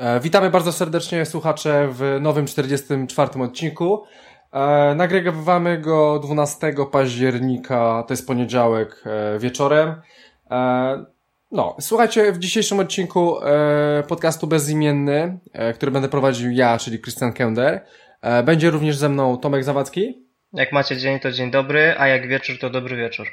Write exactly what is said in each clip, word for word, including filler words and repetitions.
E, witamy bardzo serdecznie słuchacze w nowym czterdziestym czwartym odcinku. E, nagrywamy go dwunastego października, to jest poniedziałek e, wieczorem. E, no, słuchajcie, w dzisiejszym odcinku e, podcastu Bezimienny, e, który będę prowadził ja, czyli Krystian Kender. E, będzie również ze mną Tomek Zawadzki. Jak macie dzień, to dzień dobry, a jak wieczór, to dobry wieczór.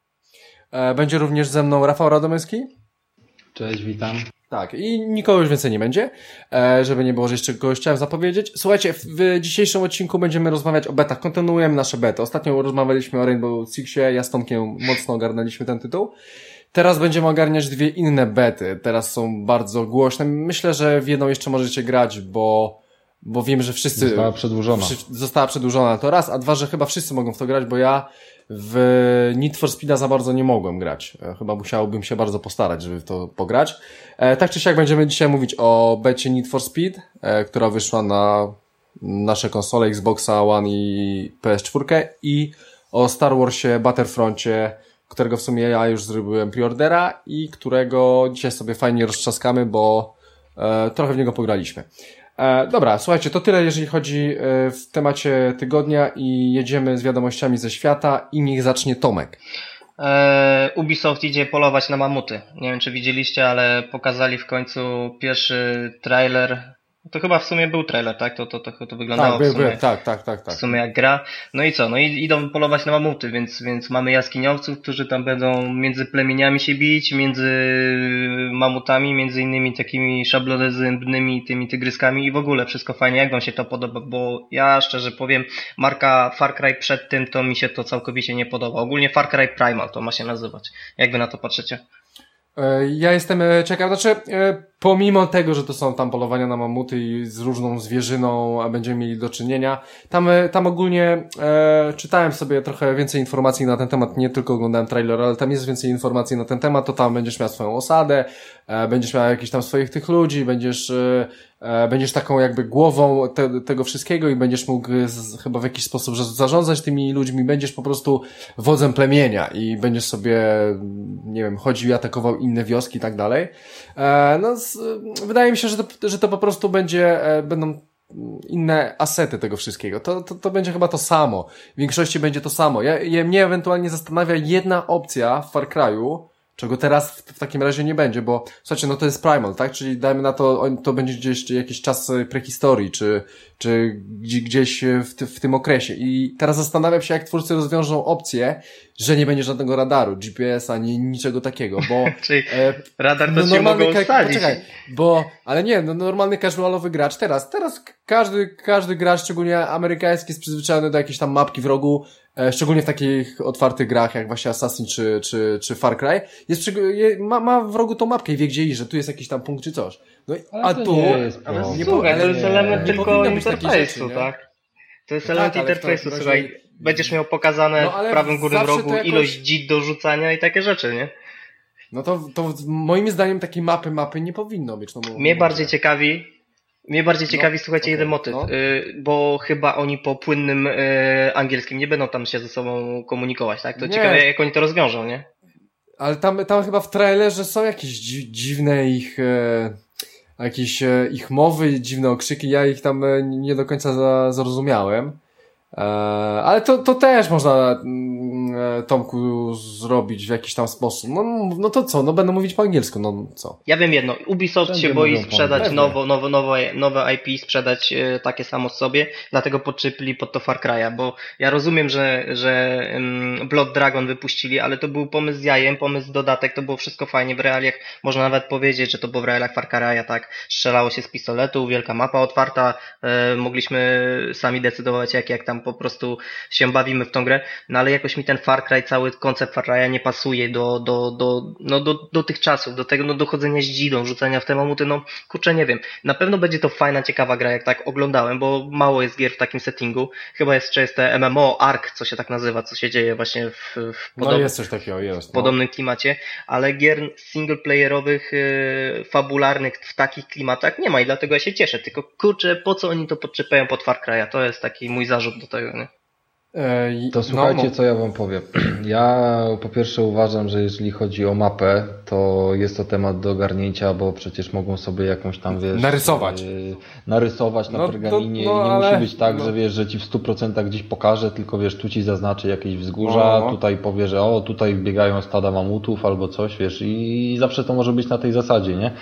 E, będzie również ze mną Rafał Radomyski. Cześć, witam. Tak, i nikogo już więcej nie będzie, e, żeby nie było, że jeszcze kogoś chciałem zapowiedzieć. Słuchajcie, w, w dzisiejszym odcinku będziemy rozmawiać o betach. Kontynuujemy nasze bety. Ostatnio rozmawialiśmy o Rainbow Sixie, ja z Tomkiem mocno ogarnęliśmy ten tytuł. Teraz będziemy ogarniać dwie inne bety. Teraz są bardzo głośne. Myślę, że w jedną jeszcze możecie grać, bo, bo wiem, że wszyscy... Została przedłużona. Wszy, została przedłużona, to raz, a dwa, że chyba wszyscy mogą w to grać, bo ja w Need for Speeda za bardzo nie mogłem grać. Chyba musiałbym się bardzo postarać, żeby w to pograć. E, tak czy siak będziemy dzisiaj mówić o becie Need for Speed, e, która wyszła na nasze konsole Xboxa One i P S cztery i o Star Warsie Battlefroncie, którego w sumie ja już zrobiłem preordera i którego dzisiaj sobie fajnie roztrzaskamy, bo e, trochę w niego pograliśmy. E, dobra, słuchajcie, to tyle jeżeli chodzi e, w temacie tygodnia i jedziemy z wiadomościami ze świata i niech zacznie Tomek. E, Ubisoft idzie polować na mamuty. Nie wiem, czy widzieliście, ale pokazali w końcu pierwszy trailer. To chyba w sumie był trailer, tak? To, to, to, to wyglądało tak, był, w sumie, był, tak, tak, tak, tak. w sumie jak gra. No i co? No i idą polować na mamuty, więc, więc mamy jaskiniowców, którzy tam będą między plemieniami się bić, między mamutami, między innymi takimi szablonezębnymi tymi tygryskami i w ogóle wszystko fajnie. Jak wam się to podoba? Bo ja szczerze powiem, marka Far Cry przed tym to mi się to całkowicie nie podoba. Ogólnie Far Cry Primal to ma się nazywać. Jak wy na to patrzycie? Ja jestem ciekaw, znaczy pomimo tego, że to są tam polowania na mamuty i z różną zwierzyną, a będziemy mieli do czynienia, tam, tam ogólnie e, czytałem sobie trochę więcej informacji na ten temat, nie tylko oglądałem trailer, ale tam jest więcej informacji na ten temat, to tam będziesz miał swoją osadę, e, będziesz miał jakichś tam swoich tych ludzi, będziesz e, będziesz taką jakby głową te, tego wszystkiego i będziesz mógł z, chyba w jakiś sposób zarządzać tymi ludźmi, będziesz po prostu wodzem plemienia i będziesz sobie, nie wiem, chodził i atakował inne wioski i tak dalej. E, no, z, wydaje mi się, że to, że to po prostu będzie, e, będą inne asety tego wszystkiego. To, to, to będzie chyba to samo. W większości będzie to samo. Ja, ja, mnie ewentualnie zastanawia jedna opcja w Far Cry'u, czego teraz w, w takim razie nie będzie, bo słuchajcie, no to jest Primal, tak? Czyli dajmy na to, to będzie gdzieś jakiś czas prehistorii, czy, czy gdzieś w, ty, w tym okresie. I teraz zastanawiam się, jak twórcy rozwiążą opcję, że nie będzie żadnego radaru, G P S, ani niczego takiego, bo... Czyli e, radar to no, się mogą ka- wsadzić. Poczekaj, bo, ale nie, no normalny casualowy gracz teraz, teraz każdy, każdy gracz, szczególnie amerykański, jest przyzwyczajony do jakiejś tam mapki w rogu, e, szczególnie w takich otwartych grach, jak właśnie Assassin czy, czy, czy Far Cry, jest przy, je, ma, ma w rogu tą mapkę i wie gdzie iść, że tu jest jakiś tam punkt czy coś. No, a to tu... nie jest Ale problem. słuchaj, to ale jest nie, element nie tylko powinno być takiej interfejsu, rzeczy, nie? tak? To jest No element tak, ale w interfejsu, takim słuchaj, razie- będziesz miał pokazane No, ale w prawym górnym zawsze rogu to jakoś- ilość dzid do rzucania i takie rzeczy, nie? No to, to moim zdaniem takiej mapy, mapy nie powinno być. No, bo, Mnie no, bardziej że- ciekawi, mnie bardziej ciekawi, No, słuchajcie, okej, jeden motyw, no. y, bo chyba oni po płynnym y, angielskim nie będą tam się ze sobą komunikować, tak? To Nie. ciekawe, jak oni to rozwiążą, nie? Ale tam, tam chyba w trailerze są jakieś dzi- dziwne ich, e, jakieś e, ich mowy, dziwne okrzyki. Ja ich tam e, nie do końca za, zrozumiałem. E, ale to, to też można, mm, e, Tomku, zrobić w jakiś tam sposób. No, no to co? No będę mówić po angielsku, no co? Ja wiem jedno, Ubisoft Wszędzie się boi mówią po sprzedać angielsku. nowo, nowo, nowe, nowe I P, sprzedać e, takie samo sobie, dlatego podczepili pod to Far Cry'a, bo ja rozumiem, że, że um, Blood Dragon wypuścili, ale to był pomysł z jajem, pomysł z dodatek, to było wszystko fajnie w realiach, można nawet powiedzieć, że to było w realiach Far Cry'a, tak, strzelało się z pistoletu, wielka mapa otwarta, e, mogliśmy sami decydować jak, jak tam po prostu się bawimy w tą grę, no ale jakoś mi ten Far Cry, cały koncept Far Cry'a nie pasuje do, do, do, no, do, do tych czasów, do tego, no, dochodzenia z dzidą, rzucania w te mamuty, no, kurczę, nie wiem. Na pewno będzie to fajna, ciekawa gra, jak tak oglądałem, bo mało jest gier w takim settingu. Chyba jest jeszcze jest te M M O, Ark, co się tak nazywa, co się dzieje właśnie w, w No podob- jest coś takiego, jest. w podobnym klimacie, ale gier singleplayerowych, yy, fabularnych w takich klimatach nie ma i dlatego ja się cieszę, tylko kurczę, po co oni to podczepiają pod Far Cry'a? To jest taki mój zarzut do tego, nie? To słuchajcie, no, co ja wam powiem. Ja po pierwsze uważam, że jeżeli chodzi o mapę, to jest to temat do ogarnięcia, bo przecież mogą sobie jakąś tam, wiesz... Narysować. Yy, narysować na no, pergaminie to, no, i nie ale... musi być tak, no. że wiesz, że ci w stu procentach gdzieś pokaże, tylko wiesz, tu ci zaznaczy jakieś wzgórza, no. tutaj powie, że o, tutaj biegają stada mamutów albo coś, wiesz, i zawsze to może być na tej zasadzie, nie?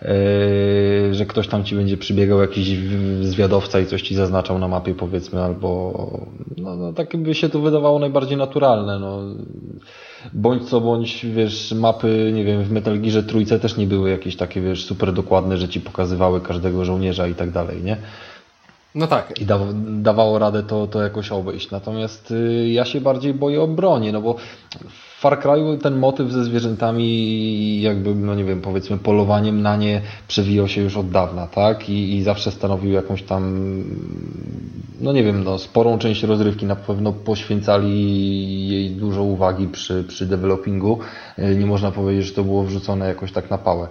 Yy, że ktoś tam ci będzie przybiegał, jakiś zwiadowca i coś ci zaznaczał na mapie, powiedzmy, albo no, no tak by się to wydawało najbardziej naturalne, no. Bądź co bądź, wiesz, mapy, nie wiem, w Metal Gearze trójce też nie były jakieś takie, wiesz, super dokładne, że ci pokazywały każdego żołnierza i tak dalej, nie? No tak. I da, dawało radę to, to jakoś obejść. Natomiast y, ja się bardziej boję o bronię, no bo w Far Cry'u ten motyw ze zwierzętami, jakby, no nie wiem, powiedzmy polowaniem na nie przewijał się już od dawna, tak? I, i zawsze stanowił jakąś tam, no nie wiem, no sporą część rozrywki, na pewno poświęcali jej dużo uwagi przy, przy developingu. Nie można powiedzieć, że to było wrzucone jakoś tak na pałę.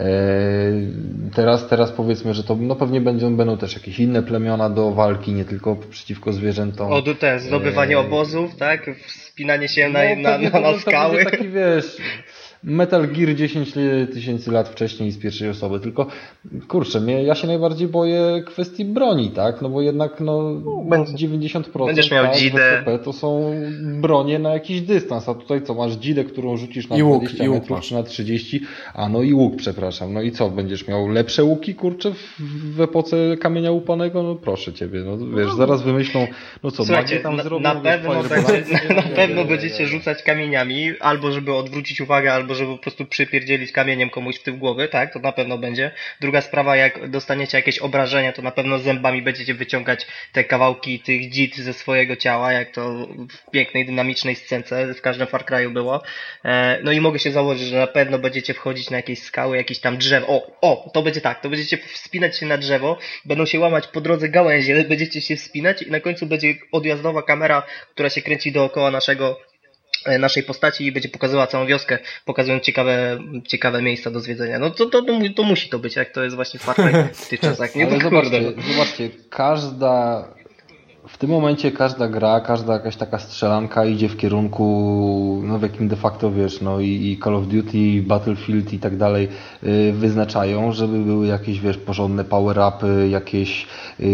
Teraz, teraz powiedzmy, że to no pewnie będą, będą też jakieś inne plemiona do walki, nie tylko przeciwko zwierzętom. O, te zdobywanie obozów, tak? Wspinanie się na, no, na, na, na skały. To taki, wiesz, Metal Gear dziesięć tysięcy lat wcześniej z pierwszej osoby, tylko kurczę, mnie, ja się najbardziej boję kwestii broni, tak? No bo jednak no dziewięćdziesiąt procent będziesz miał tak, dzidę. to są bronie na jakiś dystans, a tutaj co, masz dzidę, którą rzucisz na I łuk, dwadzieścia i łuk metrów masz. czy na trzydzieści, a no i łuk, przepraszam, no i co, będziesz miał lepsze łuki, kurczę, w, w epoce kamienia łupanego? No proszę ciebie, no wiesz, zaraz wymyślą, no co, Słuchajcie, tam na, zrobią, na wiesz, pewno, fajne będzie, na, na pewno nie, będziecie nie, nie. rzucać kamieniami, albo żeby odwrócić uwagę, albo żeby po prostu przypierdzielić kamieniem komuś w tył głowy, tak, to na pewno będzie. Druga sprawa, jak dostaniecie jakieś obrażenia, to na pewno zębami będziecie wyciągać te kawałki tych dzid ze swojego ciała, jak to w pięknej, dynamicznej scence w każdym Far Cry'u było. E, no i mogę się założyć, że na pewno będziecie wchodzić na jakieś skały, jakieś tam drzewo. O, o, to będzie tak, to będziecie wspinać się na drzewo, będą się łamać po drodze gałęzie, będziecie się wspinać i na końcu będzie odjazdowa kamera, która się kręci dookoła naszego naszej postaci i będzie pokazywała całą wioskę, pokazując ciekawe, ciekawe miejsca do zwiedzenia. No to, to, to, to musi to być, jak to jest właśnie Far Cry w tych czasach. Nie, ale to zobaczcie, kurde. zobaczcie, każda, w tym momencie każda gra, każda jakaś taka strzelanka idzie w kierunku, no w jakim de facto wiesz, no i, i Call of Duty, Battlefield i tak dalej yy, wyznaczają, żeby były jakieś, wiesz, porządne power-upy, jakieś yy,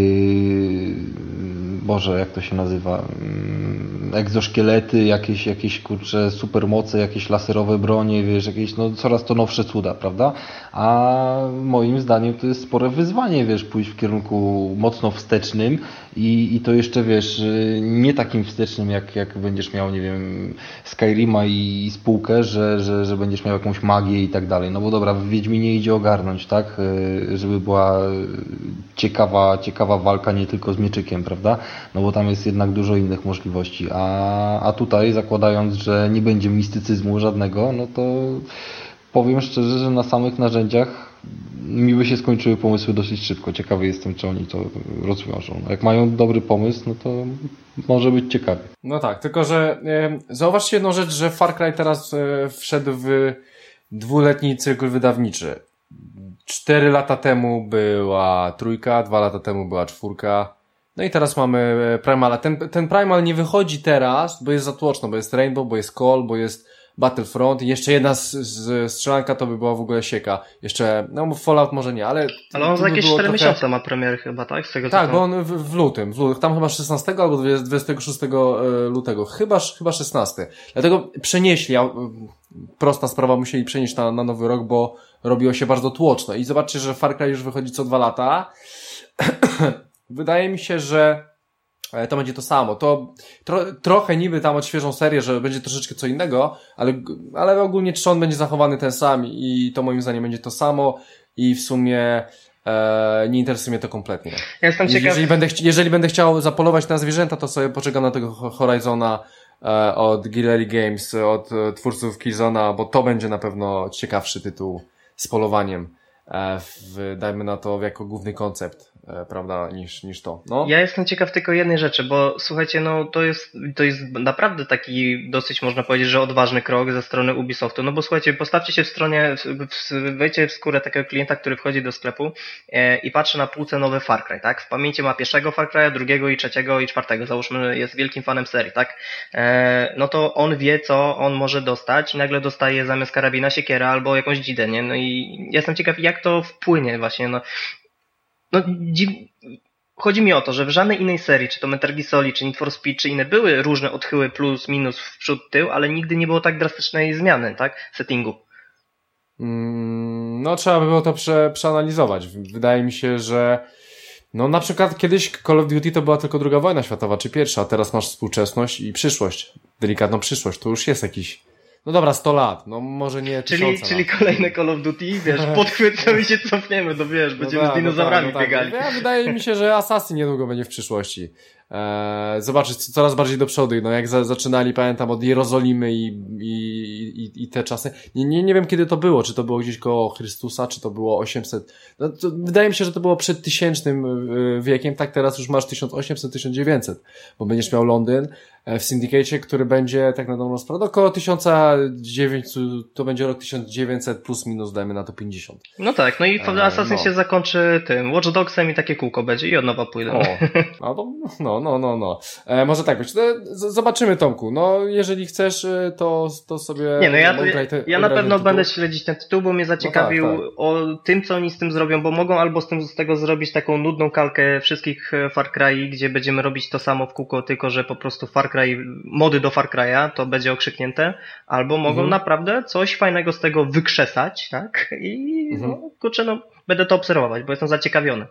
Boże, jak to się nazywa, yy, egzoszkielety, jakieś, jakieś kurcze supermoce, jakieś laserowe bronie, wiesz, jakieś no coraz to nowsze cuda, prawda? A moim zdaniem to jest spore wyzwanie, wiesz, pójść w kierunku mocno wstecznym i, i to jeszcze, wiesz, nie takim wstecznym, jak, jak będziesz miał, nie wiem, Skyrima i, i spółkę, że, że, że będziesz miał jakąś magię i tak dalej. No bo dobra, w Wiedźminie idzie ogarnąć, tak? Żeby była ciekawa, ciekawa walka nie tylko z mieczykiem, prawda? No bo tam jest jednak dużo innych możliwości. A, a tutaj, zakładając, że nie będzie mistycyzmu żadnego, no to powiem szczerze, że na samych narzędziach mi by się skończyły pomysły dosyć szybko. Ciekawy jestem, czy oni to rozwiążą. Jak mają dobry pomysł, no to może być ciekawy. No tak, tylko że e, zauważcie jedną rzecz, że Far Cry teraz e, wszedł w dwuletni cykl wydawniczy. Cztery lata temu była trójka, dwa lata temu była czwórka. No i teraz mamy Primala. Ten, ten Primal nie wychodzi teraz, bo jest za tłoczno, bo jest Rainbow, bo jest Call, bo jest Battlefront i jeszcze jedna z, z strzelanka to by była w ogóle sieka. Jeszcze, no Fallout może nie, ale... Ale on za jakieś cztery trochę... miesiące ma premiery chyba, tak? Z tego tak, co bo on w, w lutym, w lutym, tam chyba szesnastego albo dwudziestego szóstego lutego, chyba, chyba szesnastego. Dlatego przenieśli, prosta sprawa, musieli przenieść na, na nowy rok, bo robiło się bardzo tłoczno. I zobaczcie, że Far Cry już wychodzi co dwa lata. Wydaje mi się, że to będzie to samo. To tro, trochę niby tam odświeżą serię, że będzie troszeczkę co innego, ale, ale ogólnie trzon będzie zachowany ten sam i to moim zdaniem będzie to samo i w sumie e, nie interesuje mnie to kompletnie. Ja jestem ciekaw... Jeżeli będę, jeżeli będę chciał zapolować na zwierzęta, to sobie poczekam na tego Horizona e, od Guerrilla Games, od e, twórców Killzona, bo to będzie na pewno ciekawszy tytuł z polowaniem. W, dajmy na to jako główny koncept. e, prawda, niż, niż to. No. Ja jestem ciekaw tylko jednej rzeczy, bo słuchajcie, no to jest, to jest naprawdę taki dosyć, można powiedzieć, że odważny krok ze strony Ubisoftu, no bo słuchajcie, postawcie się w stronie, w, wejdźcie w skórę takiego klienta, który wchodzi do sklepu e, i patrzy na półce nowy Far Cry, tak? W pamięci ma pierwszego Far Cry'a, drugiego i trzeciego i czwartego, załóżmy, jest wielkim fanem serii, tak? E, no to on wie, co on może dostać i nagle dostaje zamiast karabina siekierę albo jakąś dzidę, nie? No i jestem ciekaw, jak to wpłynie właśnie, no. No, dziw... Chodzi mi o to, że w żadnej innej serii, czy to Metal Gear Solid, czy Need for Speed, czy inne, były różne odchyły plus, minus, w przód, tył, ale nigdy nie było tak drastycznej zmiany, tak? Settingu. Mm, no trzeba by było to prze, przeanalizować. Wydaje mi się, że no na przykład kiedyś Call of Duty to była tylko druga wojna światowa, czy pierwsza, a teraz masz współczesność i przyszłość. Delikatną przyszłość. To już jest jakiś... No dobra, sto lat, no może nie Czyli, tysiące czyli lat. kolejne Call of Duty, wiesz, podchwycamy się cofniemy, no wiesz, będziemy no tak, z dinozaurami no tak, no tak. biegali. Ja, wydaje mi się, że Assassin niedługo będzie w przyszłości. Eee, zobaczyć coraz bardziej do przodu. No jak za, zaczynali, pamiętam, od Jerozolimy i, i, i, i te czasy. Nie, nie, nie wiem kiedy to było, czy to było gdzieś koło Chrystusa, czy to było osiemset. No, to wydaje mi się, że to było przed tysięcznym wiekiem, tak teraz już masz tysiąc osiemset, tysiąc dziewięćset, bo będziesz miał Londyn w Syndicate'cie, który będzie tak na dobrą sprawę około tysiąc dziewięćset, to będzie rok tysiąc dziewięćset plus minus, dajmy na to pięćdziesiąt. No tak, no i E, Assassin no. się zakończy tym Watch Dogsem i takie kółko będzie i od nowa pójdą. O, no, to, no, no, no, no. E, może tak być. No, z- zobaczymy, Tomku. No, jeżeli chcesz, e, to, to sobie... Nie, no ja, ograj te, ja na ograj ten pewno tytuł. będę śledzić ten tytuł, bo mnie zaciekawił No tak, tak. o tym, co oni z tym zrobią, bo mogą albo z, tym, z tego zrobić taką nudną kalkę wszystkich e, Far Cry, gdzie będziemy robić to samo w kółko, tylko że po prostu Far Cry, mody do Far Cry'a, to będzie okrzyknięte, albo mogą Mhm. naprawdę coś fajnego z tego wykrzesać, tak? I Mhm. no, kurczę, no, będę to obserwować, bo jestem zaciekawiony.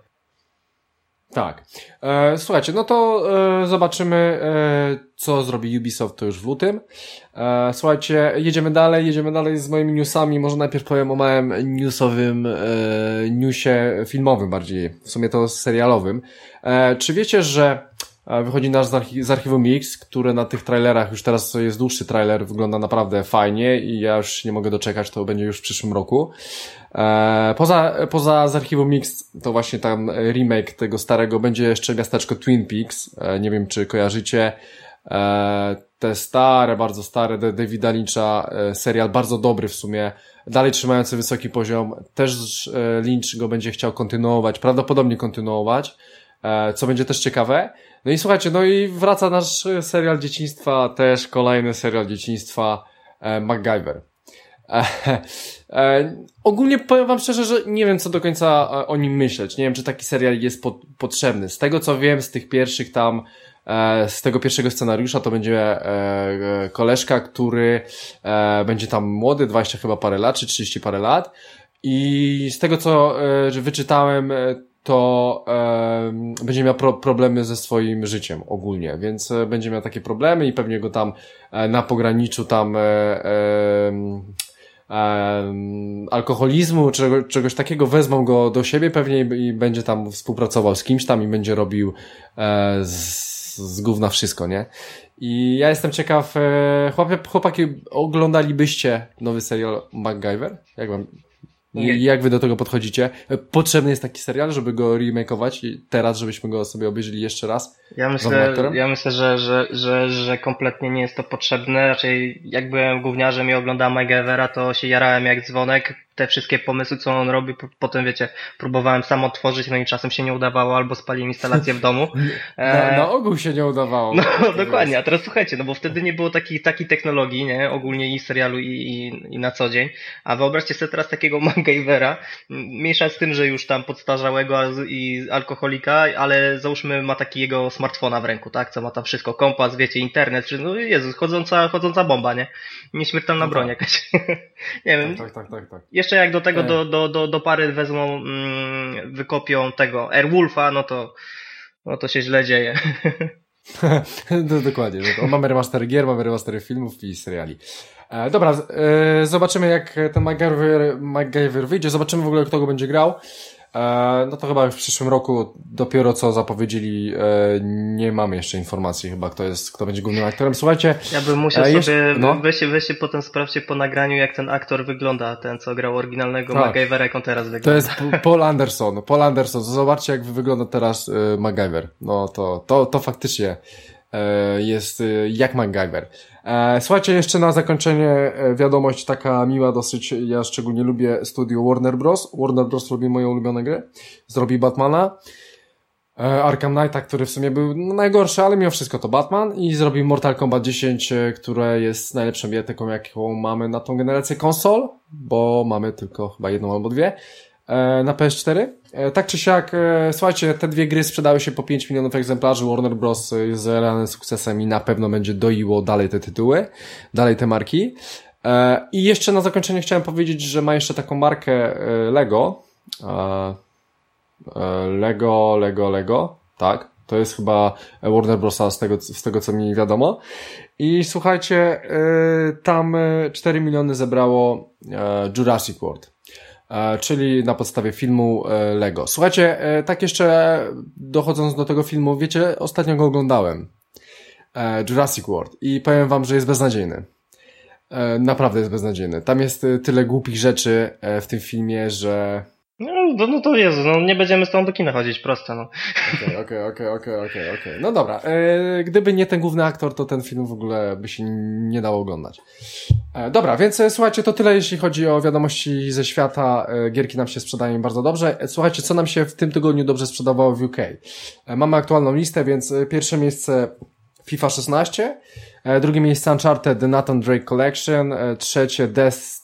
Tak. E, słuchajcie, no to e, zobaczymy, e, co zrobi Ubisoft to już w lutym. E, słuchajcie, jedziemy dalej, jedziemy dalej z moimi newsami. Może najpierw powiem o małym newsowym e, newsie filmowym bardziej, w sumie to serialowym. E, czy wiecie, że e, wychodzi nasz z, archi- z archiwum Mix, które na tych trailerach, już teraz jest dłuższy trailer, wygląda naprawdę fajnie i ja już nie mogę doczekać, to będzie już w przyszłym roku. E, poza, poza z archiwum Mix, to właśnie tam remake tego starego, będzie jeszcze miasteczko Twin Peaks. E, nie wiem, czy kojarzycie e, te stare, bardzo stare D- Davida Lyncha, e, serial bardzo dobry w sumie, dalej trzymający wysoki poziom. Też e, Lynch go będzie chciał kontynuować, prawdopodobnie kontynuować, e, co będzie też ciekawe. No i słuchajcie, no i wraca nasz serial dzieciństwa, też kolejny serial dzieciństwa, e, MacGyver. E, e, ogólnie powiem wam szczerze, że nie wiem, co do końca e, o nim myśleć. Nie wiem, czy taki serial jest po, potrzebny. Z tego, co wiem, z tych pierwszych tam, e, z tego pierwszego scenariusza, to będzie e, e, koleżka, który e, będzie tam młody, dwadzieścia chyba parę lat, czy trzydzieści parę lat. I z tego, co e, że wyczytałem, e, to e, będzie miał pro, problemy ze swoim życiem ogólnie, więc e, będzie miał takie problemy i pewnie go tam e, na pograniczu tam e, e, Um, alkoholizmu, czego, czegoś takiego, wezmą go do siebie pewnie i, i będzie tam współpracował z kimś tam i będzie robił e, z, z gówna wszystko, nie? I ja jestem ciekaw, e, chłopie, chłopaki, oglądalibyście nowy serial MacGyver? Jak wam, Nie. i jak wy do tego podchodzicie? Potrzebny jest taki serial, żeby go remakeować i teraz, żebyśmy go sobie obejrzeli jeszcze raz? Ja Nowym myślę, aktorem? ja myślę, że, że, że, że kompletnie nie jest to potrzebne. Raczej jak byłem gówniarzem i oglądałem MacGyvera, to się jarałem jak dzwonek. Te wszystkie pomysły, co on robi, po- potem wiecie, próbowałem sam otworzyć, no i czasem się nie udawało, albo spaliłem instalację w domu. Na, E, na ogół się nie udawało. No To dokładnie, a jest- teraz słuchajcie, no bo wtedy nie było takiej takiej technologii, nie, ogólnie i w serialu i, i, i na co dzień, a wyobraźcie sobie teraz takiego MacGyvera, m, mniejsza z tym, że już tam podstarzałego a z- i alkoholika, ale załóżmy ma taki jego smartfona w ręku, tak, co ma tam wszystko, kompas, wiecie, internet, wszystko, no Jezus, chodząca, chodząca bomba, nie, nieśmiertelna No broń tak. jakaś, nie wiem, Tak, tak, tak, tak. jeszcze jak do tego Ej. do, do, do, do pary wezmą, mm, wykopią tego Airwolfa, no to, no to się źle dzieje. Do, dokładnie. No to mamy remastery gier, mamy remastery filmów i seriali. E, dobra, e, zobaczymy jak ten MacGyver, MacGyver wyjdzie, zobaczymy w ogóle kto go będzie grał. E, no to chyba w przyszłym roku dopiero co zapowiedzieli, e, nie mamy jeszcze informacji chyba, kto jest, kto będzie głównym aktorem. Słuchajcie. Ja bym musiał e, sobie, jeszcze, no. weźcie, weźcie potem sprawdźcie po nagraniu, jak ten aktor wygląda, ten co grał oryginalnego tak. MacGyvera, jak on teraz wygląda. To jest Paul Anderson, Paul Anderson. Zobaczcie, jak wygląda teraz e, MacGyver. No to, to, to faktycznie e, jest e, jak MacGyver. E, słuchajcie, jeszcze na zakończenie e, wiadomość taka miła dosyć, ja szczególnie lubię studio Warner Bros. Warner Bros. Robi moją ulubioną grę. Zrobi Batmana. E, Arkham Knighta, który w sumie był no, najgorszy, ale mimo wszystko to Batman. I zrobił Mortal Kombat dziesięć, e, które jest najlepszą bijatyką, jaką mamy na tą generację konsol, bo mamy tylko chyba jedną albo dwie e, na P S cztery. E, tak czy siak, e, słuchajcie, te dwie gry sprzedały się po pięć milionów egzemplarzy. Warner Bros. Jest realnym sukcesem i na pewno będzie doiło dalej te tytuły, dalej te marki. E, I jeszcze na zakończenie chciałem powiedzieć, że ma jeszcze taką markę e, Lego. E, e, Lego, Lego, Lego. Tak, to jest chyba Warner Bros. z tego, z tego co mi wiadomo. I słuchajcie, e, tam cztery miliony zebrało e, Jurassic World. Czyli na podstawie filmu Lego. Słuchajcie, tak jeszcze dochodząc do tego filmu, wiecie, ostatnio go oglądałem. Jurassic World. I powiem wam, że jest beznadziejny. Naprawdę jest beznadziejny. Tam jest tyle głupich rzeczy w tym filmie, że... No, no, no to Jezu, no nie będziemy z tą do kina chodzić, proste, no. Okej, okej, okej, okej, okej, okej. No dobra, e, gdyby nie ten główny aktor, to ten film w ogóle by się nie dało oglądać. E, dobra, więc e, słuchajcie, to tyle jeśli chodzi o wiadomości ze świata. E, gierki nam się sprzedają bardzo dobrze. E, słuchajcie, co nam się w tym tygodniu dobrze sprzedawało w U K. E, mamy aktualną listę, więc e, pierwsze miejsce FIFA szesnaście, e, drugie miejsce Uncharted The Nathan Drake Collection, e, trzecie Death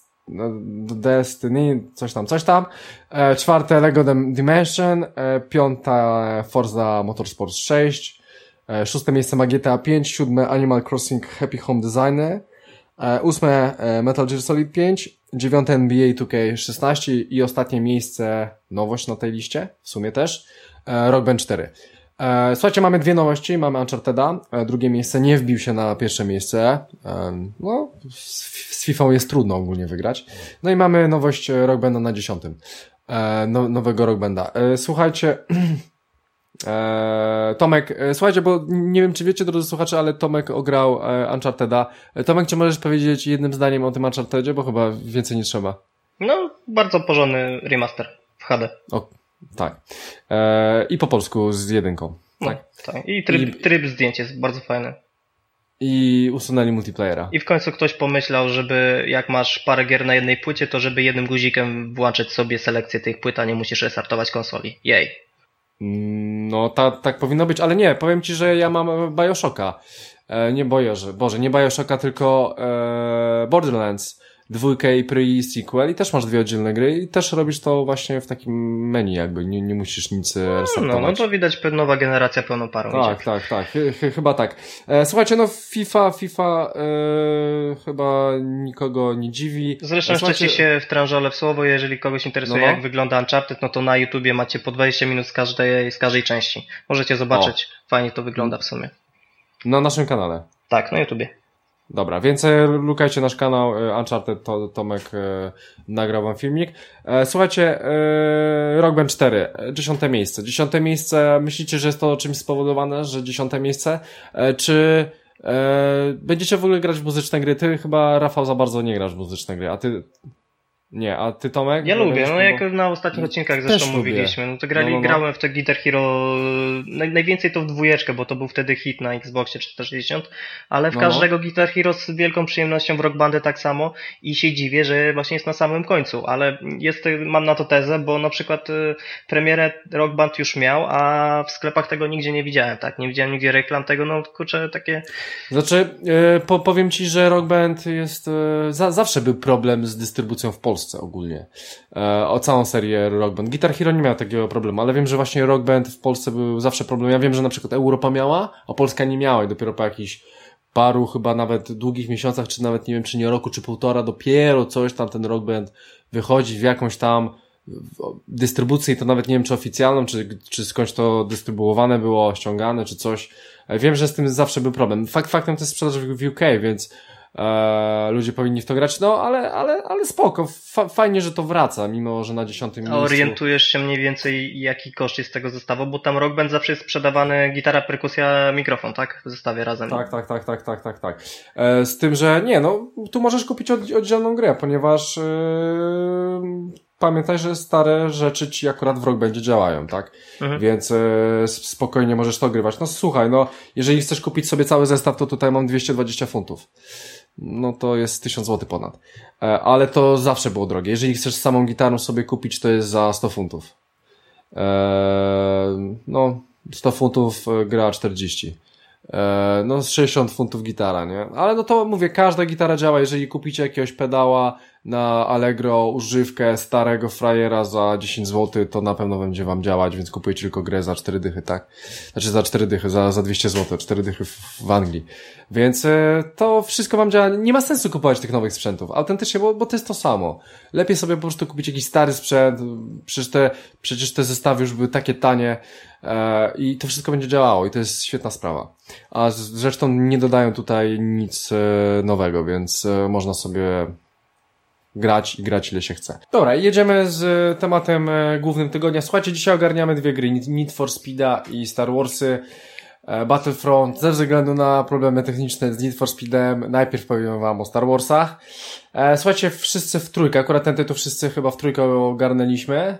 Destiny, coś tam, coś tam. E, czwarte Lego Dimension, e, piąta Forza Motorsport sześć, e, szóste miejsce ma G T A pięć, siódme Animal Crossing Happy Home Designer, e, ósme e, Metal Gear Solid pięć, dziewiąte N B A two K szesnaście i ostatnie miejsce, nowość na tej liście, w sumie też, e, Rock Band cztery. E, słuchajcie, mamy dwie nowości, mamy Uncharted'a, e, drugie miejsce nie wbił się na pierwsze miejsce, e, no, z, z FIFA jest trudno ogólnie wygrać, no i mamy nowość Rock Banda na dziesiątym, e, no, nowego Rock Banda. E, słuchajcie, e, Tomek, e, słuchajcie, bo nie wiem czy wiecie, drodzy słuchacze, ale Tomek ograł e, Uncharted'a. E, Tomek, czy możesz powiedzieć jednym zdaniem o tym Unchartedzie, bo chyba więcej nie trzeba. No, bardzo porządny remaster w H D. O. Tak. E, I po polsku z jedynką. Tak. No, tak. I tryb, I tryb zdjęć jest bardzo fajny. I usunęli multiplayera. I w końcu ktoś pomyślał, żeby jak masz parę gier na jednej płycie, to żeby jednym guzikiem włączyć sobie selekcję tych płyt, a nie musisz restartować konsoli. Jej. No, ta, tak powinno być, ale nie, powiem ci, że ja mam Bioshocka. E, nie boję, że, Boże, nie Bioshocka, tylko e, Borderlands. Dwójkę i pre-sequel i też masz dwie oddzielne gry i też robisz to właśnie w takim menu jakby, nie, nie musisz nic restartować. No, no to widać nowa generacja pełną parą. Tak, tak, tak, ch- chyba tak. E, słuchajcie, no FIFA, FIFA e, chyba nikogo nie dziwi. Zresztą e, słuchajcie... się w tranżole w słowo, jeżeli kogoś interesuje no, no. jak wygląda Uncharted, no to na YouTubie macie po dwadzieścia minut z każdej, z każdej części. Możecie zobaczyć, o. Fajnie to wygląda w sumie. Na naszym kanale. Tak, na YouTubie. Dobra, więc lukajcie nasz kanał Uncharted, to, Tomek e, nagrał wam filmik. E, słuchajcie, e, Rock Band cztery, dziesiąte miejsce. Dziesiąte miejsce, myślicie, że jest to czymś spowodowane, że dziesiąte miejsce? E, czy e, będziecie w ogóle grać w muzyczne gry? Ty chyba, Rafał, za bardzo nie grasz w muzyczne gry, a ty... Nie, a ty, Tomek? Ja lubię, no jak na ostatnich odcinkach zresztą mówiliśmy, no to grali, no, no, no. grałem w to Guitar Hero, naj, najwięcej to w dwójeczkę, bo to był wtedy hit na Xboxie trzysta sześćdziesiąt, ale w no, każdego no. Guitar Hero z wielką przyjemnością w Rock Bandzie tak samo i się dziwię, że właśnie jest na samym końcu, ale jest, mam na to tezę, bo na przykład premierę Rock Band już miał, a w sklepach tego nigdzie nie widziałem, tak, nie widziałem nigdzie reklam tego, no kurczę, takie... Znaczy, yy, po, powiem ci, że Rock Band jest, yy, za, zawsze był problem z dystrybucją w Polsce. Ogólnie. E, o całą serię Rock Band. Guitar Hero nie miał takiego problemu, ale wiem, że właśnie Rock Band w Polsce był zawsze problem. Ja wiem, że na przykład Europa miała, a Polska nie miała i dopiero po jakichś paru chyba nawet długich miesiącach, czy nawet nie wiem, czy nie roku, czy półtora, dopiero coś tam ten Rock Band wychodzi w jakąś tam dystrybucji i to nawet nie wiem, czy oficjalną, czy, czy skądś to dystrybuowane było, ściągane, czy coś. Wiem, że z tym zawsze był problem. Fakt faktem to jest sprzedaż w U K, więc E, ludzie powinni w to grać, no ale, ale, ale spoko, Fa- fajnie, że to wraca, mimo że na dziesiątym miejscu. A orientujesz się mniej więcej, jaki koszt jest tego zestawu, bo tam Rock Band zawsze jest sprzedawany gitara, perkusja, mikrofon, tak? W zestawie razem. Tak, tak, tak, tak, tak, tak, tak. E, z tym, że nie, no, tu możesz kupić od, oddzielną grę, ponieważ yy, pamiętaj, że stare rzeczy ci akurat w Rock Bandzie działają, tak? Mhm. Więc yy, spokojnie możesz to grywać. No słuchaj, no, jeżeli chcesz kupić sobie cały zestaw, to tutaj mam dwieście dwadzieścia funtów. No to jest tysiąc złotych ponad. E, ale to zawsze było drogie. Jeżeli chcesz samą gitarę sobie kupić, to jest za sto funtów. E, no, sto funtów gra czterdzieści. E, no, sześćdziesiąt funtów gitara, nie? Ale no to mówię, każda gitara działa. Jeżeli kupicie jakiegoś pedała na Allegro, używkę starego frajera za dziesięć złotych, to na pewno będzie wam działać, więc kupujecie tylko grę za cztery dychy, tak? Znaczy za cztery dychy, za, za dwieście złotych, cztery dychy w, w Anglii. Więc e, to wszystko wam działa. Nie ma sensu kupować tych nowych sprzętów. Autentycznie, bo, bo to jest to samo. Lepiej sobie po prostu kupić jakiś stary sprzęt. Przecież te, przecież te zestawy już były takie tanie e, i to wszystko będzie działało i to jest świetna sprawa. A z, zresztą nie dodają tutaj nic e, nowego, więc e, można sobie grać i grać ile się chce. Dobra, jedziemy z tematem e, głównym tygodnia. Słuchajcie, dzisiaj ogarniamy dwie gry. Need for Speeda i Star Warsy. E, Battlefront ze względu na problemy techniczne z Need for Speedem. Najpierw powiem wam o Star Warsach. E, słuchajcie, wszyscy w trójkę. Akurat ten tytuł wszyscy chyba w trójkę ogarnęliśmy.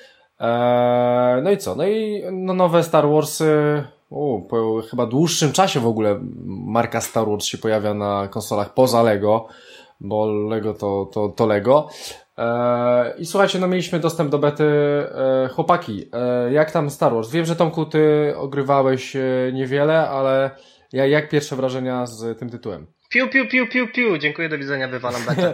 E, no i co? No i no, nowe Star Warsy. U, po chyba dłuższym czasie w ogóle marka Star Wars się pojawia na konsolach poza Lego. Bo Lego to, to, to Lego. Eee, I słuchajcie, no mieliśmy dostęp do bety. Eee, chłopaki, eee, jak tam Star Wars? Wiem, że Tomku, ty ogrywałeś e, niewiele, ale ja, jak pierwsze wrażenia z tym tytułem? Piu, piu, piu, piu, piu. Dziękuję, do widzenia, wywalam betę.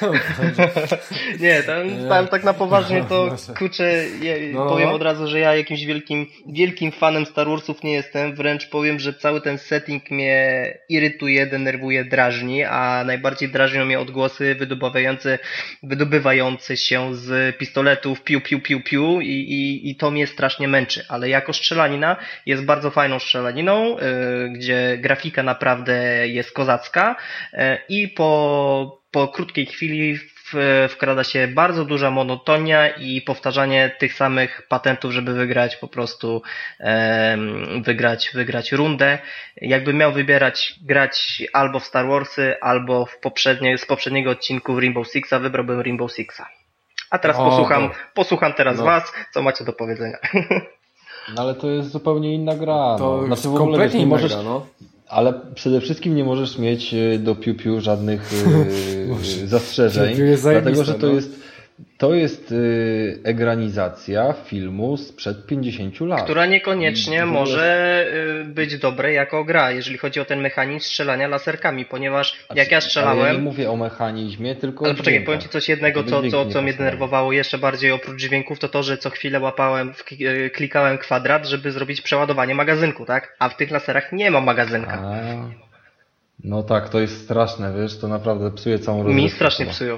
Nie, tam, tam tak na poważnie to, kurczę, ja no, powiem od razu, że ja jakimś wielkim, wielkim fanem Star Warsów nie jestem, wręcz powiem, że cały ten setting mnie irytuje, denerwuje, drażni, a najbardziej drażnią mnie odgłosy wydobywające, wydobywające się z pistoletów piu, piu, piu, piu i, i, i to mnie strasznie męczy, ale jako strzelanina jest bardzo fajną strzelaniną, yy, gdzie grafika naprawdę jest kozacka, i po, po krótkiej chwili w, wkrada się bardzo duża monotonia i powtarzanie tych samych patentów, żeby wygrać po prostu e, wygrać, wygrać rundę. Jakbym miał wybierać grać albo w Star Warsy, albo w poprzednie, z poprzedniego odcinku w Rainbow Sixa, wybrałbym Rainbow Sixa. A teraz o, posłucham, no. posłucham teraz no. was, co macie do powiedzenia. No ale to jest zupełnie inna gra. To no. Znaczy, w ogóle kompletnie nie inna możesz... gra, no. Ale przede wszystkim nie możesz mieć do piu-piu żadnych yy, zastrzeżeń, dlatego że to no. jest to jest yy, egranizacja filmu sprzed pięćdziesięciu lat. Która niekoniecznie ogóle... może yy, być dobra jako gra, jeżeli chodzi o ten mechanizm strzelania laserkami, ponieważ jak ja strzelałem... Ale ja nie mówię o mechanizmie, tylko Ale o poczekaj, powiem ci coś jednego, co, co, co mnie denerwowało jeszcze bardziej oprócz dźwięków, to to, że co chwilę łapałem, klikałem kwadrat, żeby zrobić przeładowanie magazynku, tak? A w tych laserach nie ma magazynka. A... No tak, to jest straszne, wiesz, to naprawdę psuje całą rozrywkę. Mi strasznie psują.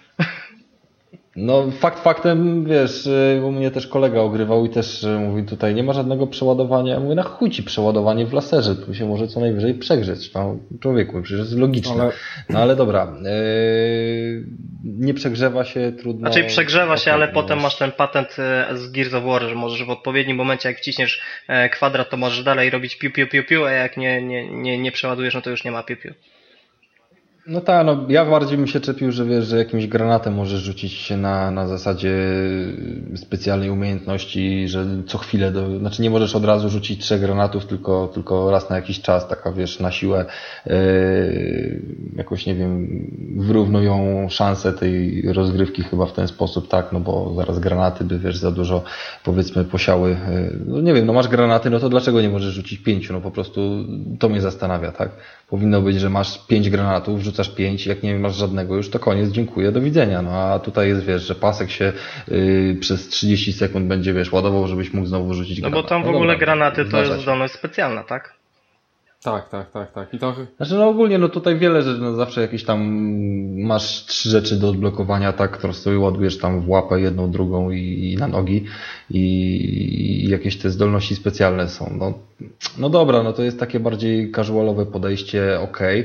No fakt faktem, wiesz, u mnie też kolega ogrywał i też mówi tutaj nie ma żadnego przeładowania. Ja mówię, na chuj ci przeładowanie w laserze, tu się może co najwyżej przegrzeć. No, człowieku, przecież jest logiczne. Ale... No ale dobra, yy, nie przegrzewa się, trudno. Znaczy przegrzewa się, ale no, potem masz ten patent z Gears of War, że możesz w odpowiednim momencie, jak wciśniesz kwadrat, to możesz dalej robić piu, piu, piu, piu, a jak nie, nie, nie, nie przeładujesz, no to już nie ma piu, piu. No tak, no ja bardziej bym się czepił, że wiesz, że jakimś granatem możesz rzucić się na, na zasadzie specjalnej umiejętności, że co chwilę, do, znaczy nie możesz od razu rzucić trzech granatów, tylko, tylko raz na jakiś czas, taka wiesz, na siłę yy, jakoś, nie wiem, wyrównują szanse tej rozgrywki chyba w ten sposób, tak, no bo zaraz granaty by, wiesz, za dużo, powiedzmy, posiały, yy, no nie wiem, no masz granaty, no to dlaczego nie możesz rzucić pięciu, no po prostu to mnie zastanawia, tak. Powinno być, że masz pięć granatów, rzucasz pięć, jak nie masz żadnego już, to koniec, dziękuję, do widzenia. No a tutaj jest, wiesz, że pasek się yy, przez trzydzieści sekund będzie, wiesz, ładował, żebyś mógł znowu rzucić granat. No bo tam w no ogóle dobra, granaty to jest zdolność specjalna, tak? Tak, tak, tak, tak. I to... Znaczy no ogólnie, no tutaj wiele rzeczy, no zawsze jakieś tam masz trzy rzeczy do odblokowania, tak, które sobie ładujesz tam w łapę, jedną, drugą i, i na nogi i, i jakieś te zdolności specjalne są. No, no dobra, no to jest takie bardziej casualowe podejście, okej. Okay.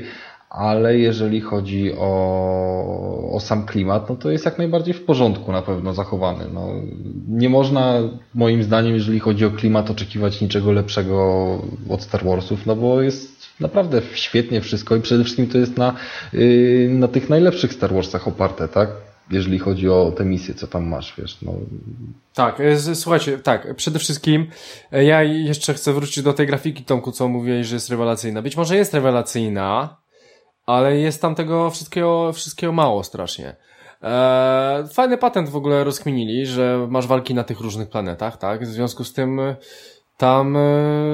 ale jeżeli chodzi o, o sam klimat, no to jest jak najbardziej w porządku na pewno zachowany. No, nie można moim zdaniem, jeżeli chodzi o klimat, oczekiwać niczego lepszego od Star Warsów, no bo jest naprawdę świetnie wszystko i przede wszystkim to jest na, yy, na tych najlepszych Star Warsach oparte, tak? Jeżeli chodzi o te misje, co tam masz, wiesz, no. Tak, słuchajcie, tak, przede wszystkim ja jeszcze chcę wrócić do tej grafiki, Tomku, co mówiłeś, że jest rewelacyjna. Być może jest rewelacyjna, ale jest tam tego wszystkiego, wszystkiego mało strasznie. Eee, fajny patent w ogóle rozkminili, że masz walki na tych różnych planetach, tak? W związku z tym tam e,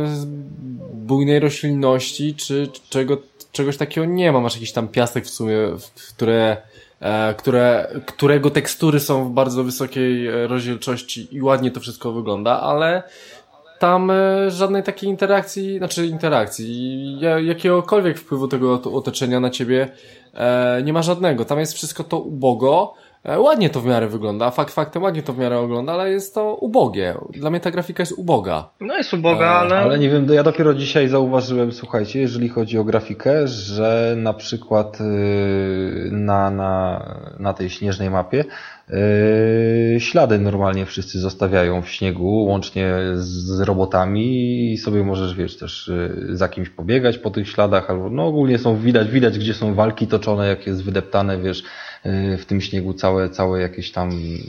bujnej roślinności czy, czy czego, czegoś takiego nie ma. Masz jakiś tam piasek w sumie, w które Które, którego tekstury są w bardzo wysokiej rozdzielczości i ładnie to wszystko wygląda, ale tam żadnej takiej interakcji, znaczy interakcji, jakiegokolwiek wpływu tego otoczenia na ciebie nie ma żadnego. Tam jest wszystko to ubogo, ładnie to w miarę wygląda, fakt faktem ładnie to w miarę wygląda, ale jest to ubogie. Dla mnie ta grafika jest uboga. No jest uboga, ale... Ale nie wiem, ja dopiero dzisiaj zauważyłem, słuchajcie, jeżeli chodzi o grafikę, że na przykład na, na, na tej śnieżnej mapie Yy, ślady normalnie wszyscy zostawiają w śniegu, łącznie z robotami i sobie możesz, wiesz, też yy, za kimś pobiegać po tych śladach, albo no ogólnie są widać, widać gdzie są walki toczone, jak jest wydeptane, wiesz, yy, w tym śniegu całe, całe jakieś tam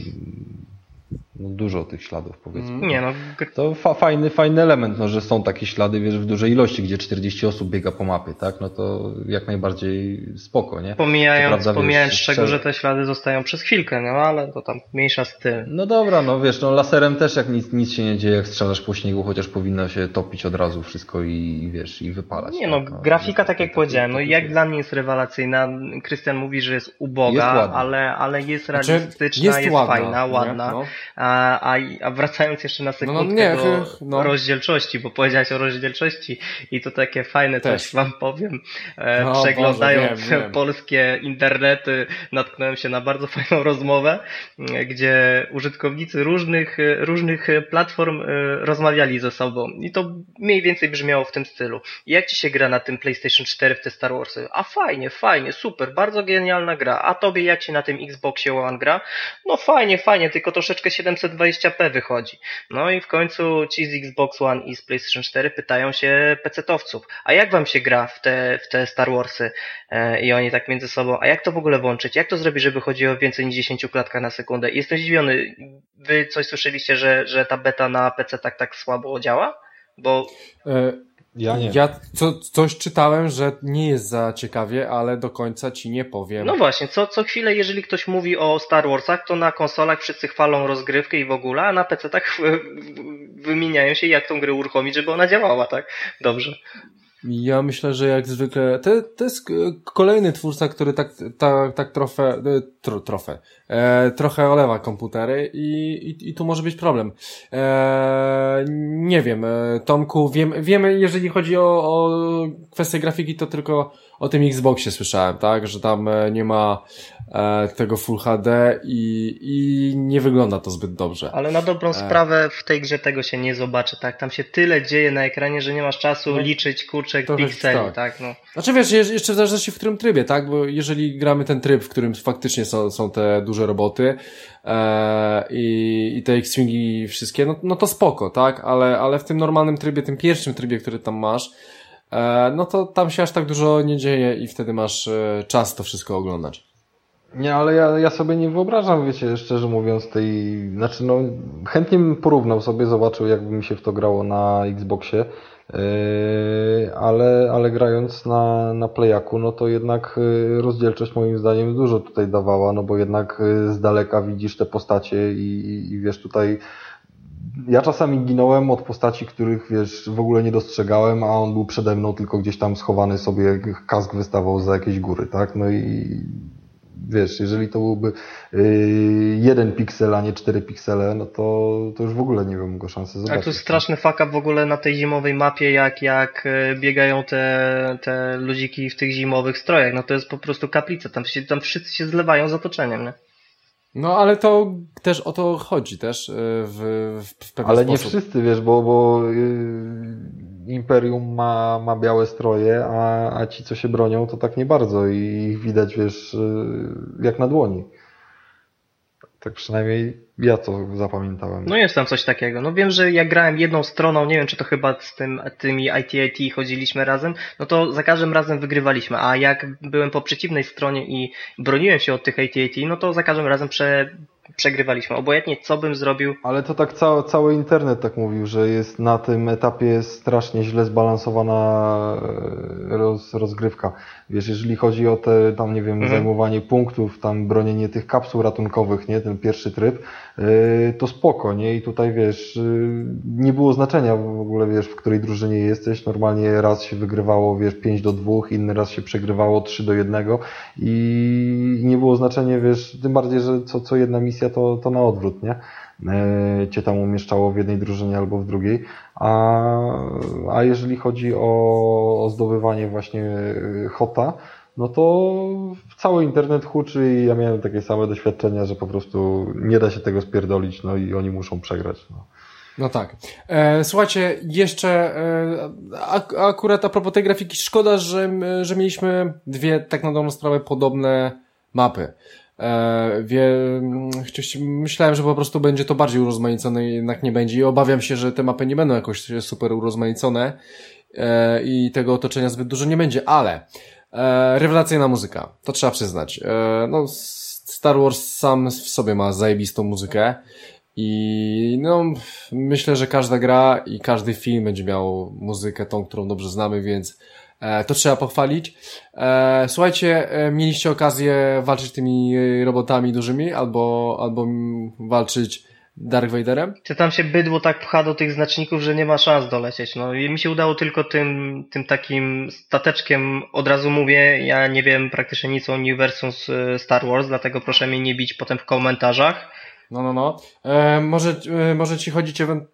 no, dużo tych śladów, powiedzmy. Nie no. To fa- fajny, fajny element, no, że są takie ślady, wiesz, w dużej ilości, gdzie czterdzieści osób biega po mapie, tak? No to jak najbardziej spoko, nie? Pomijając, prawda, pomijając wiesz, czego, że te ślady zostają przez chwilkę, no ale to tam mniejsza z tym. No dobra, no wiesz, no laserem też jak nic, nic się nie dzieje, jak strzelasz po śniegu, chociaż powinno się topić od razu wszystko i, i wiesz, i wypalać. Nie no, tak? No, grafika jest, tak jak to, powiedziałem, no to, to, jak to, dla mnie jest rewelacyjna. Krystian mówi, że jest uboga, Jest ładna. ale, ale jest Znaczy, realistyczna, jest jest, ładna, fajna, nie? ładna. No. A, a, a wracając jeszcze na sekundkę No, no nie, do no. rozdzielczości, bo powiedziałeś o rozdzielczości i to takie fajne Też. coś wam powiem. E, No, Przeglądając Boże, wiem, wiem. polskie internety, natknąłem się na bardzo fajną rozmowę, e, gdzie użytkownicy różnych, e, różnych platform e, rozmawiali ze sobą i to mniej więcej brzmiało w tym stylu. Jak ci się gra na tym PlayStation cztery w te Star Warsy? A fajnie, fajnie, super, bardzo genialna gra. A tobie jak się na tym Xboxie One gra? No fajnie, fajnie, tylko troszeczkę siedemset dwadzieścia p wychodzi. No i w końcu ci z Xbox One i z PlayStation cztery pytają się pecetowców, a jak wam się gra w te, w te Star Warsy? E, I oni tak między sobą, a jak to w ogóle włączyć? Jak to zrobić, żeby chodziło więcej niż dziesięć klatkach na sekundę? I jestem zdziwiony. Wy coś słyszeliście, że, że ta beta na P C tak, tak słabo działa? Bo... E, Ja nie. Ja co, coś czytałem, że nie jest za ciekawie, ale do końca ci nie powiem. No właśnie, co, co chwilę, jeżeli ktoś mówi o Star Warsach, to na konsolach wszyscy chwalą rozgrywkę i w ogóle, a na P C tak wymieniają się, jak tą grę uruchomić, żeby ona działała, tak? Dobrze. Ja myślę, że jak zwykle, to, to jest kolejny twórca, który tak, tak, tak trochę, tro, trochę, e, trochę olewa komputery i, i, i tu może być problem. E, nie wiem, Tomku, wiem, wiemy, jeżeli chodzi o, o kwestię grafiki, to tylko o tym Xboxie słyszałem, tak, że tam nie ma e, tego Full H D i, i nie wygląda to zbyt dobrze. Ale na dobrą e. sprawę w tej grze tego się nie zobaczy, tak? Tam się tyle dzieje na ekranie, że nie masz czasu no, liczyć kurczek pikseli, tak. tak? No. Znaczy wiesz, jeszcze w zależności w którym trybie, tak? Bo jeżeli gramy ten tryb, w którym faktycznie są, są te duże roboty e, i, i te X-Wingi wszystkie, no, no to spoko, tak? Ale, ale w tym normalnym trybie, tym pierwszym trybie, który tam masz, e, no to tam się aż tak dużo nie dzieje i wtedy masz e, czas to wszystko oglądać. Nie, ale ja, ja sobie nie wyobrażam, wiecie, szczerze mówiąc, tej, znaczy no, chętnie bym porównał sobie, zobaczył jakby mi się w to grało na Xboxie, yy, ale, ale grając na, na Playaku, no to jednak rozdzielczość moim zdaniem dużo tutaj dawała, no bo jednak z daleka widzisz te postacie i, i wiesz, tutaj ja czasami ginąłem od postaci, których, wiesz, w ogóle nie dostrzegałem, a on był przede mną tylko gdzieś tam schowany sobie, kask wystawał za jakieś góry, tak, no i wiesz, jeżeli to byłby yy, jeden piksel, a nie cztery piksele, no to, to już w ogóle nie wiem go szansy zobaczyć. Tak, to jest straszny fuck up w ogóle na tej zimowej mapie, jak, jak biegają te, te ludziki w tych zimowych strojach. No to jest po prostu kaplica. Tam, się, tam wszyscy się zlewają z otoczeniem, nie? No, ale to też o to chodzi też w, w pewien ale sposób. nie wszyscy, wiesz, bo, bo yy, Imperium ma, ma białe stroje, a, a ci, co się bronią, to tak nie bardzo i ich widać, wiesz, jak na dłoni. Tak przynajmniej ja to zapamiętałem. No jest tam coś takiego. No wiem, że jak grałem jedną stroną, nie wiem, czy to chyba z tym, tymi I T I T chodziliśmy razem, no to za każdym razem wygrywaliśmy, a jak byłem po przeciwnej stronie i broniłem się od tych I T I T, no to za każdym razem prze, przegrywaliśmy. Obojętnie co bym zrobił. Ale to tak cały, cały internet tak mówił, że jest na tym etapie strasznie źle zbalansowana roz, rozgrywka. Wiesz, jeżeli chodzi o te tam, nie wiem, mhm. zajmowanie punktów, tam bronienie tych kapsuł ratunkowych, nie, ten pierwszy tryb, yy, to spoko, nie? I tutaj, wiesz, yy, nie było znaczenia w ogóle, wiesz, w której drużynie jesteś. Normalnie raz się wygrywało, wiesz, pięć do dwóch, inny raz się przegrywało trzy do jednego i nie było znaczenia, wiesz, tym bardziej, że co, co jedna misja to, to na odwrót, nie? Yy, cię tam umieszczało w jednej drużynie albo w drugiej. A, a jeżeli chodzi o, o zdobywanie właśnie hota, no to cały internet huczy i ja miałem takie same doświadczenia, że po prostu nie da się tego spierdolić, no i oni muszą przegrać. No, no tak. E, słuchajcie, jeszcze e, ak- akurat a propos tej grafiki, szkoda, że, że mieliśmy dwie tak na dobrą sprawę podobne mapy. E, wie, myślałem, że po prostu będzie to bardziej urozmaicone, jednak nie będzie i obawiam się, że te mapy nie będą jakoś super urozmaicone e, i tego otoczenia zbyt dużo nie będzie, ale e, rewelacyjna muzyka, to trzeba przyznać. E, no, Star Wars sam w sobie ma zajebistą muzykę i no, myślę, że każda gra i każdy film będzie miał muzykę tą, którą dobrze znamy, więc to trzeba pochwalić. Słuchajcie, mieliście okazję walczyć tymi robotami dużymi albo, albo walczyć Darth Vaderem? Czy tam się bydło tak pcha do tych znaczników, że nie ma szans dolecieć. No i mi się udało tylko tym, tym takim stateczkiem, od razu mówię, ja nie wiem praktycznie nic o uniwersum z Star Wars, dlatego proszę mnie nie bić potem w komentarzach. No, no, no. E, może, e, może ci chodzić ewentualnie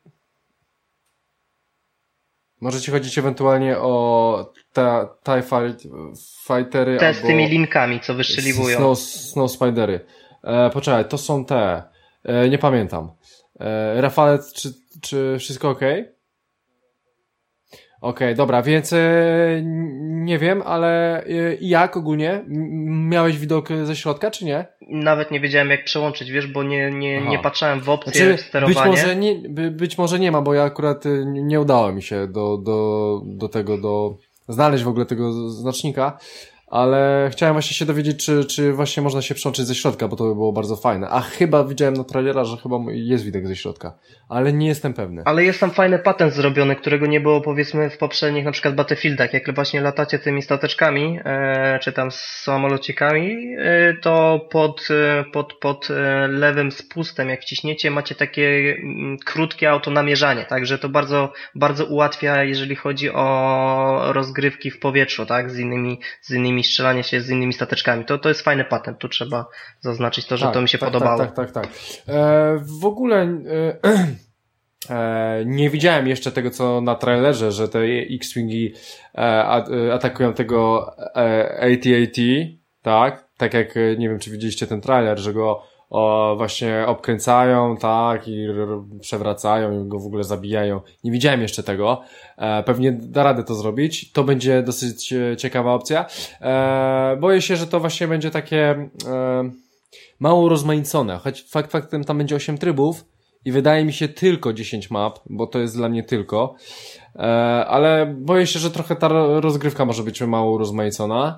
Może ci chodzić ewentualnie o te TIE Fightery te albo z tymi linkami, co wystrzeliwują. Snow, Snow Spidery. E, poczekaj, to są te. E, nie pamiętam. E, Rafale, czy, czy wszystko okej? Okay? Okej, okay, dobra, więc e, nie wiem, ale e, jak ogólnie? M- miałeś widok ze środka, czy nie? Nawet nie wiedziałem jak przełączyć, wiesz, bo nie, nie, nie patrzałem w opcję znaczy, sterowania. Być może, nie, by, być może nie ma, bo ja akurat nie udało mi się do, do, do tego, do znaleźć w ogóle tego znacznika, ale chciałem właśnie się dowiedzieć, czy, czy właśnie można się przełączyć ze środka, bo to by było bardzo fajne. A chyba widziałem na trailera, że chyba jest widok ze środka, ale nie jestem pewny. Ale jest tam fajny patent zrobiony, którego nie było powiedzmy w poprzednich na przykład Battlefieldach. Jak właśnie latacie tymi stateczkami, e, czy tam samolocikami, e, to pod, e, pod, pod e, lewym spustem, jak wciśniecie, macie takie m, krótkie autonamierzanie, także to bardzo, bardzo ułatwia, jeżeli chodzi o rozgrywki w powietrzu, tak, z innymi, z innymi strzelanie się z innymi stateczkami. To, to jest fajny patent, tu trzeba zaznaczyć to, że tak, to mi się tak, podobało. Tak, tak, tak. tak. E, w ogóle e, e, nie widziałem jeszcze tego, co na trailerze, że te X-Wingi e, a, e, atakują tego e, A T A T, tak? Tak jak, nie wiem, czy widzieliście ten trailer, że go o, właśnie obkręcają, tak, i r- r- przewracają i go w ogóle zabijają. Nie widziałem jeszcze tego. E, pewnie da radę to zrobić. To będzie dosyć e, ciekawa opcja. E, boję się, że to właśnie będzie takie e, mało rozmaicone, choć fakt faktem tam będzie osiem trybów i wydaje mi się tylko dziesięć map, bo to jest dla mnie tylko. E, ale boję się, że trochę ta rozgrywka może być mało rozmaicona.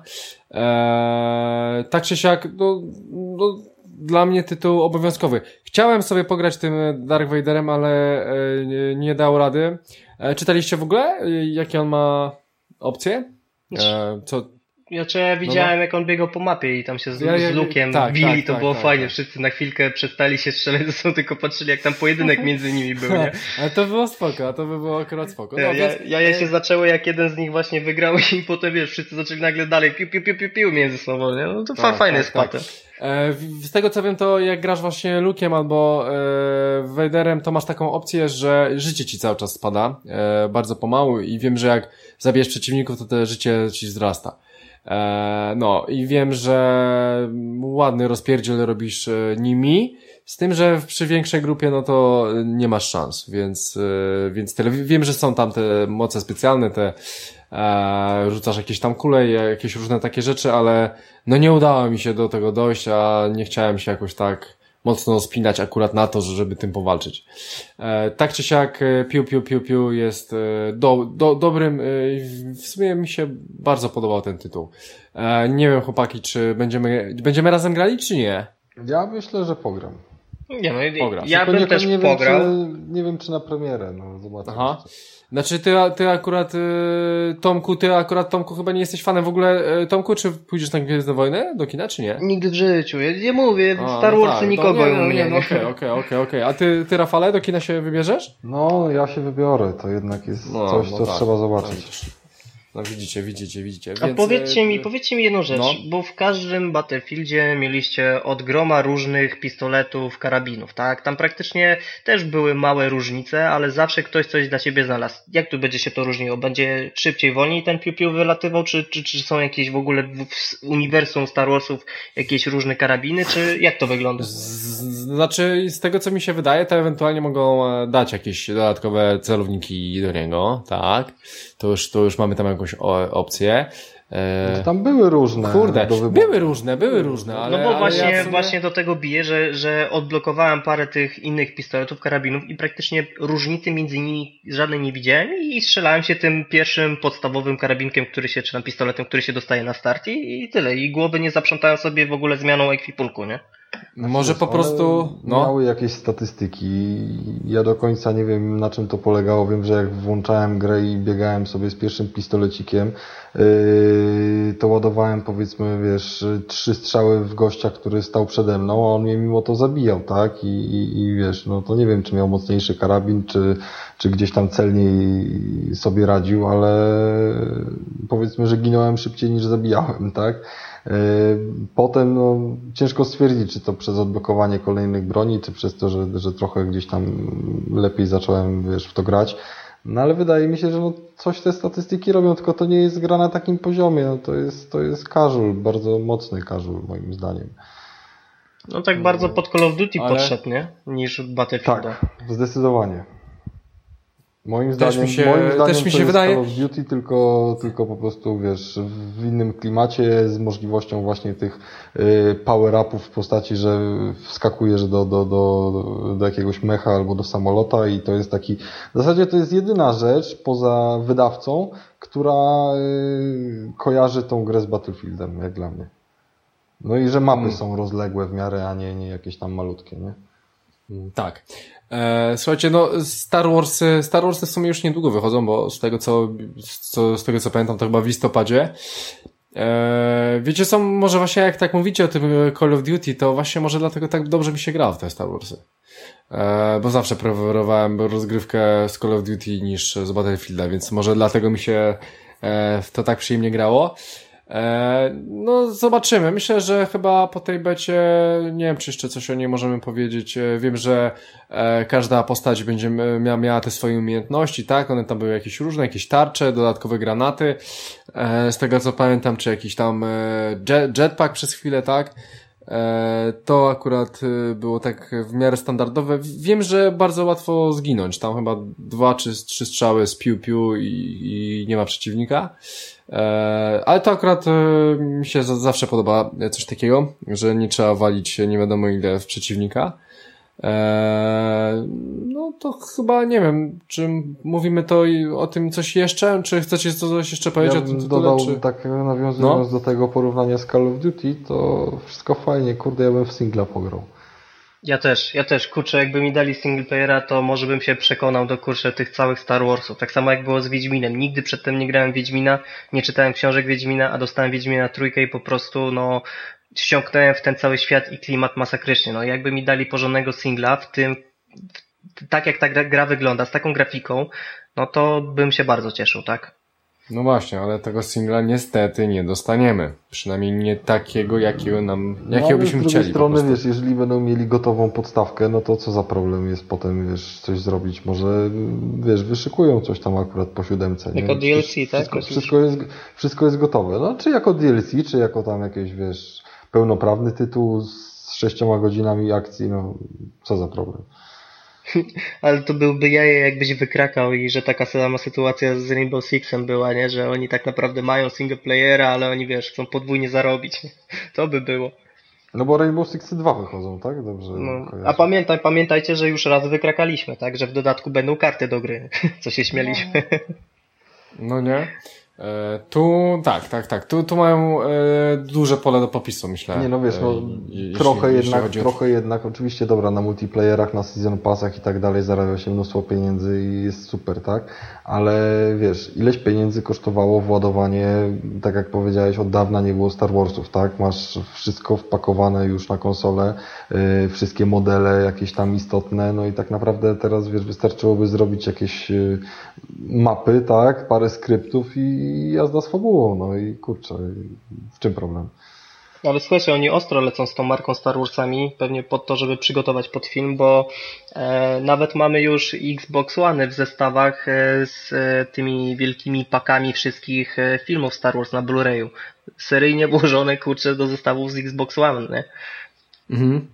E, tak czy siak, no, no dla mnie tytuł obowiązkowy. Chciałem sobie pograć tym Darth Vaderem, ale e, nie, nie dało rady. E, czytaliście w ogóle, jakie on ma opcje? E, co? Znaczy ja widziałem, no, jak on biegał po mapie i tam się z, ja, ja, z Luke'em tak, bili, tak, to tak, było tak, fajnie. tak. Wszyscy na chwilkę przestali się strzelać ze sobą, tylko patrzyli, jak tam pojedynek między nimi był, nie? Ale to było spoko, a to by było akurat spoko. No, ja, więc... ja, ja się zaczęło, jak jeden z nich właśnie wygrał i potem, wiesz, wszyscy zaczęli nagle dalej piu, piu, piu, piu, piu między sobą, nie? No to tak, fajny jest tak, patent. E, z tego co wiem, to jak grasz właśnie Luke'em albo e, Vaderem, to masz taką opcję, że życie ci cały czas spada, e, bardzo pomału i wiem, że jak zabijesz przeciwników, to te życie ci wzrasta. E, no i wiem, że ładny rozpierdziel robisz e, nimi, z tym, że przy większej grupie no to nie masz szans, więc, e, więc tyle. Wiem, że są tam te moce specjalne, te e, rzucasz jakieś tam kule, jakieś różne takie rzeczy, ale no nie udało mi się do tego dojść, a nie chciałem się jakoś tak mocno spinać akurat na to, żeby tym powalczyć. E, tak czy siak Piu Piu Piu Piu jest e, do, do, dobrym, e, w sumie mi się bardzo podobał ten tytuł. E, nie wiem chłopaki, czy będziemy, będziemy razem grali, czy nie? Ja myślę, że pogram. Nie no, Pograsz. ja Tylko bym też nie pograł. Wiem, czy, nie wiem, czy na premierę, no zobaczymy. Aha. Znaczy ty, ty akurat, y, Tomku, ty akurat, Tomku, chyba nie jesteś fanem w ogóle, y, Tomku, czy pójdziesz na Gwiezdne Wojny do kina, czy nie? Nigdy w życiu. Ja nie mówię, A, Star no Warsy tak, nikogo no, nie, u no, mnie. nie, no okej, okej, okej, okej. A ty, ty Rafale, do kina się wybierzesz? No, ja się wybiorę, to jednak jest No, coś, no co tak. trzeba zobaczyć. No widzicie, widzicie, widzicie. A Więc, powiedzcie y, mi, powiedzcie mi jedną rzecz, no. bo w każdym Battlefieldzie mieliście od groma różnych pistoletów, karabinów, tak? Tam praktycznie też były małe różnice, ale zawsze ktoś coś dla ciebie znalazł. Jak tu będzie się to różniło? Będzie szybciej, wolniej ten piu-piu wylatywał, czy, czy, czy są jakieś w ogóle w, w uniwersum Star Warsów jakieś różne karabiny, czy jak to wygląda? Z, z, znaczy, z tego co mi się wydaje, to ewentualnie mogą e, dać jakieś dodatkowe celowniki do niego, tak? To już, to już mamy tam jakąś o, opcję. E, Tam były różne. Kurde, do wyboru. były różne, były różne, ale... No bo ale właśnie, ja w sumie... właśnie do tego biję, że, że odblokowałem parę tych innych pistoletów, karabinów i praktycznie różnicy między nimi żadnej nie widziałem i strzelałem się tym pierwszym podstawowym karabinkiem, który się, czy tam pistoletem, który się dostaje na start i, i tyle. I głowy nie zaprzątałem sobie w ogóle zmianą ekwipunku, nie? Może Wiesz, po prostu... one No. Miały jakieś statystyki. Ja do końca nie wiem, na czym to polegało. Wiem, że jak włączałem grę i biegałem sobie z pierwszym pistolecikiem, yy, to ładowałem, powiedzmy, wiesz, trzy strzały w gościa, który stał przede mną, a on mnie mimo to zabijał, tak? I, i, i wiesz, no to nie wiem, czy miał mocniejszy karabin, czy, czy gdzieś tam celniej sobie radził, ale powiedzmy, że ginąłem szybciej niż zabijałem, tak? Potem no, ciężko stwierdzić, czy to przez odblokowanie kolejnych broni, czy przez to, że, że trochę gdzieś tam lepiej zacząłem, wiesz, w to grać. No ale wydaje mi się, że no, coś te statystyki robią, tylko to nie jest gra na takim poziomie. No, to jest, to jest casual, bardzo mocny casual moim zdaniem. No tak bardzo pod Call of Duty Ale- podszedł, nie? Niż Battlefielda. Tak, zdecydowanie. Moim Też zdaniem, mi się- moim zdaniem też mi to się jest wydaje- Call of Duty, tylko, tylko po prostu, wiesz, w innym klimacie, z możliwością właśnie tych y, power-upów w postaci, że wskakujesz do, do, do, do jakiegoś mecha albo do samolota i to jest taki, w zasadzie to jest jedyna rzecz poza wydawcą, która y, kojarzy tą grę z Battlefieldem, jak dla mnie. No i że mapy Hmm. są rozległe w miarę, a nie, nie jakieś tam malutkie, nie? Tak. E, słuchajcie, no Star Warsy, Star Warsy w sumie już niedługo wychodzą, bo z tego co, co, z tego co pamiętam, to chyba w listopadzie. E, wiecie co, może właśnie jak tak mówicie o tym Call of Duty, to właśnie może dlatego tak dobrze mi się gra w te Star Warsy. E, bo zawsze preferowałem rozgrywkę z Call of Duty niż z Battlefielda, więc może dlatego mi się e, w to tak przyjemnie grało. E, no zobaczymy. Myślę, że chyba po tej becie, nie wiem czy jeszcze coś o niej możemy powiedzieć. E, wiem, że e, każda postać będzie mia- miała te swoje umiejętności, tak? One tam były jakieś różne, jakieś tarcze, dodatkowe granaty. E, z tego co pamiętam, czy jakiś tam e, jet, jetpack przez chwilę, tak? E, to akurat e, było tak w miarę standardowe. Wiem, że bardzo łatwo zginąć. Tam chyba dwa czy trzy strzały z piu-piu i, i nie ma przeciwnika. E, ale to akurat e, mi się za, zawsze podoba coś takiego, że nie trzeba walić nie wiadomo ile w przeciwnika. E, no to chyba nie wiem, czy mówimy to i o tym coś jeszcze, czy chcecie coś jeszcze powiedzieć Ja o tym bym tytule, dodał, czy... tak nawiązując No. do tego porównania z Call of Duty, to wszystko fajnie, kurde, ja bym w singla pograł. Ja też, ja też, kurczę, jakby mi dali single playera, to może bym się przekonał do, kurczę, tych całych Star Warsów. Tak samo jak było z Wiedźminem. Nigdy przedtem nie grałem w Wiedźmina, nie czytałem książek Wiedźmina, a dostałem Wiedźmina trójkę i po prostu, no, wsiąknąłem w ten cały świat i klimat masakrycznie. No, jakby mi dali porządnego singla, w tym, w, tak jak ta gra, gra wygląda, z taką grafiką, no to bym się bardzo cieszył, tak? No właśnie, ale tego singla niestety nie dostaniemy. Przynajmniej nie takiego, jakiego nam, jakiego no, byśmy chcieli. Z chcieli. drugiej strony, wiesz, jeżeli będą mieli gotową podstawkę, no to co za problem jest potem, wiesz, coś zrobić. Może, wiesz, wyszykują coś tam akurat po siódemce. Nie? Jako D L C, tak? Wszystko, wszystko, jest, wszystko jest gotowe. No, czy jako D L C, czy jako tam jakieś, wiesz, pełnoprawny tytuł z sześcioma godzinami akcji, no co za problem. Ale to byłby jaje, jakbyś wykrakał i że taka sama sytuacja z Rainbow Sixem była, nie? Że oni tak naprawdę mają single playera, ale oni, wiesz, chcą podwójnie zarobić. To by było. No bo Rainbow Sixy dwa wychodzą, tak? Dobrze. No. A pamiętaj, pamiętajcie, że już raz wykrakaliśmy, tak? Że w dodatku będą karty do gry, co się śmieliśmy. No nie? E, tu, tak, tak, tak. Tu, tu mają e, duże pole do popisu, myślę. Nie no wiesz, no, e, jeśli, trochę jeśli jednak, chodzi o... trochę jednak, oczywiście dobra, na multiplayerach, na season passach i tak dalej zarabia się mnóstwo pieniędzy i jest super, tak? Ale wiesz, ileś pieniędzy kosztowało władowanie, tak jak powiedziałeś, od dawna nie było Star Warsów, tak? Masz wszystko wpakowane już na konsolę, yy, wszystkie modele jakieś tam istotne, no i tak naprawdę teraz, wiesz, wystarczyłoby zrobić jakieś yy, mapy, tak? Parę skryptów i i jazda z fabułą, no i kurczę, w czym problem? Ale słuchajcie, oni ostro lecą z tą marką Star Warsami, pewnie pod to, żeby przygotować pod film, bo e, nawet mamy już Xbox One w zestawach e, z e, tymi wielkimi pakami wszystkich e, filmów Star Wars na Blu-rayu. Seryjnie włożone, kurczę, do zestawów z Xbox One, nie? Mhm.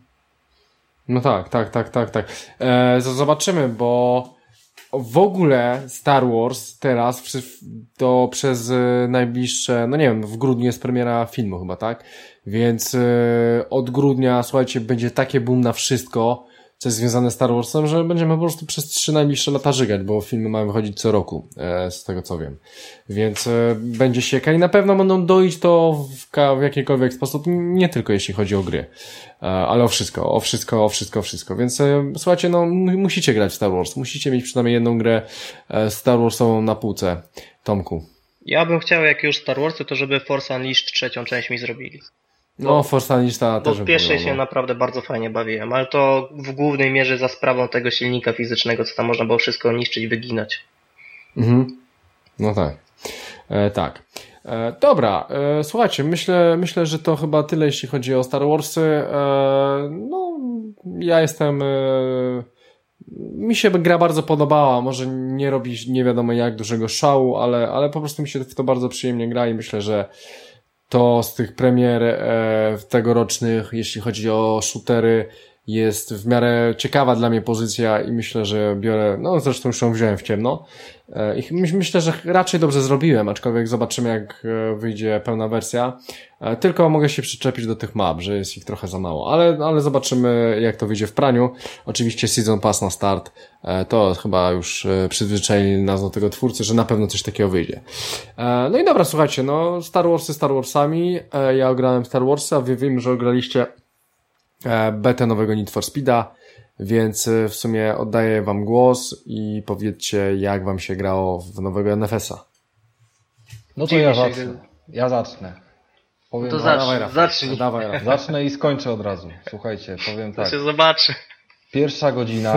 No tak, tak, tak, tak, tak. E, zobaczymy, bo w ogóle Star Wars teraz to przez najbliższe, no nie wiem, w grudniu jest premiera filmu chyba, tak? Więc od grudnia, słuchajcie, będzie takie boom na wszystko, co jest związane z Star Warsem, że będziemy po prostu przez trzy najbliższe lata żygać, bo filmy mają wychodzić co roku, z tego co wiem. Więc będzie sieka i na pewno będą doić to w, w jakikolwiek sposób, nie tylko jeśli chodzi o gry, ale o wszystko, o wszystko, o wszystko, o wszystko. Więc słuchajcie, no musicie grać w Star Wars, musicie mieć przynajmniej jedną grę Star Warsową na półce. Tomku. Ja bym chciał, jak już Star Warsy, to żeby Force Unleashed trzecią część mi zrobili. No, Force Unleashed też Bo w pierwszej się naprawdę bardzo fajnie bawiłem, ale to w głównej mierze za sprawą tego silnika fizycznego, co tam można było wszystko niszczyć, wyginać. Mhm. No tak. E, tak. E, dobra, e, słuchajcie, myślę, myślę, że to chyba tyle, jeśli chodzi o Star Warsy. E, no, ja jestem... E, mi się gra bardzo podobała, może nie robi nie wiadomo jak dużego szału, ale, ale po prostu mi się w to bardzo przyjemnie gra i myślę, że to z tych premier e, tegorocznych, jeśli chodzi o shootery, jest w miarę ciekawa dla mnie pozycja i myślę, że biorę, no zresztą już ją wziąłem w ciemno e, i myślę, że raczej dobrze zrobiłem, aczkolwiek zobaczymy jak wyjdzie pełna wersja. E, tylko mogę się przyczepić do tych map, że jest ich trochę za mało, ale, ale zobaczymy jak to wyjdzie w praniu. Oczywiście Season Pass na start, e, to chyba już e, przyzwyczaili nas do tego twórcy, że na pewno coś takiego wyjdzie. E, no i dobra, słuchajcie, no Star Warsy Star Warsami, e, ja ograłem Star Warsy, a wy wiem, że ograliście betę nowego Need for Speeda, więc w sumie oddaję wam głos i powiedzcie, jak wam się grało w nowego N F S-a. No to ja zacznę. Ja zacznę. Powiem To wam, zacznij, dawaj, Rafał. zacznij. Dawaj, Rafał. zacznę i skończę od razu. Słuchajcie, powiem To tak. się zobaczy. Pierwsza godzina.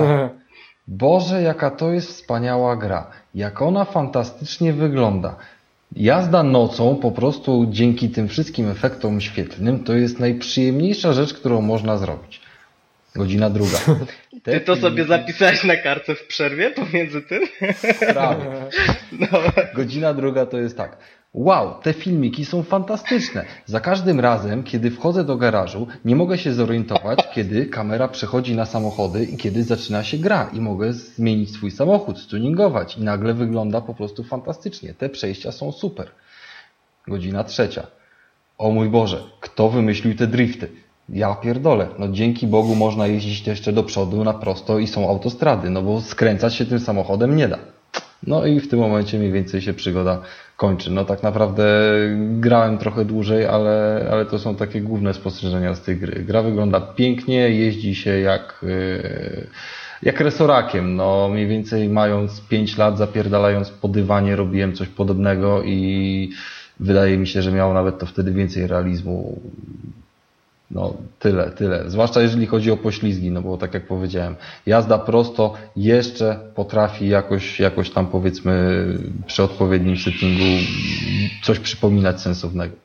Boże, jaka to jest wspaniała gra. Jak ona fantastycznie wygląda. Jazda nocą po prostu dzięki tym wszystkim efektom świetlnym to jest najprzyjemniejsza rzecz, którą można zrobić. Godzina druga. Te Ty to filmiki- sobie zapisałeś na kartce w przerwie pomiędzy tym? Prawie. No. Godzina druga to jest tak. Wow, te filmiki są fantastyczne. Za każdym razem, kiedy wchodzę do garażu, nie mogę się zorientować, kiedy kamera przechodzi na samochody i kiedy zaczyna się gra i mogę zmienić swój samochód, stuningować i nagle wygląda po prostu fantastycznie. Te przejścia są super. Godzina trzecia. O mój Boże, kto wymyślił te drifty? Ja pierdolę. No dzięki Bogu można jeździć jeszcze do przodu na prosto i są autostrady, no bo skręcać się tym samochodem nie da. No i w tym momencie mniej więcej się przygoda kończy. No tak naprawdę grałem trochę dłużej, ale, ale to są takie główne spostrzeżenia z tej gry. Gra wygląda pięknie, jeździ się jak, yy, jak resorakiem. No mniej więcej mając pięć lat, zapierdalając po dywanie, robiłem coś podobnego i wydaje mi się, że miało nawet to wtedy więcej realizmu. No no tyle, tyle. Zwłaszcza jeżeli chodzi o poślizgi, no bo tak jak powiedziałem, jazda prosto jeszcze potrafi jakoś, jakoś tam powiedzmy przy odpowiednim settingu coś przypominać sensownego.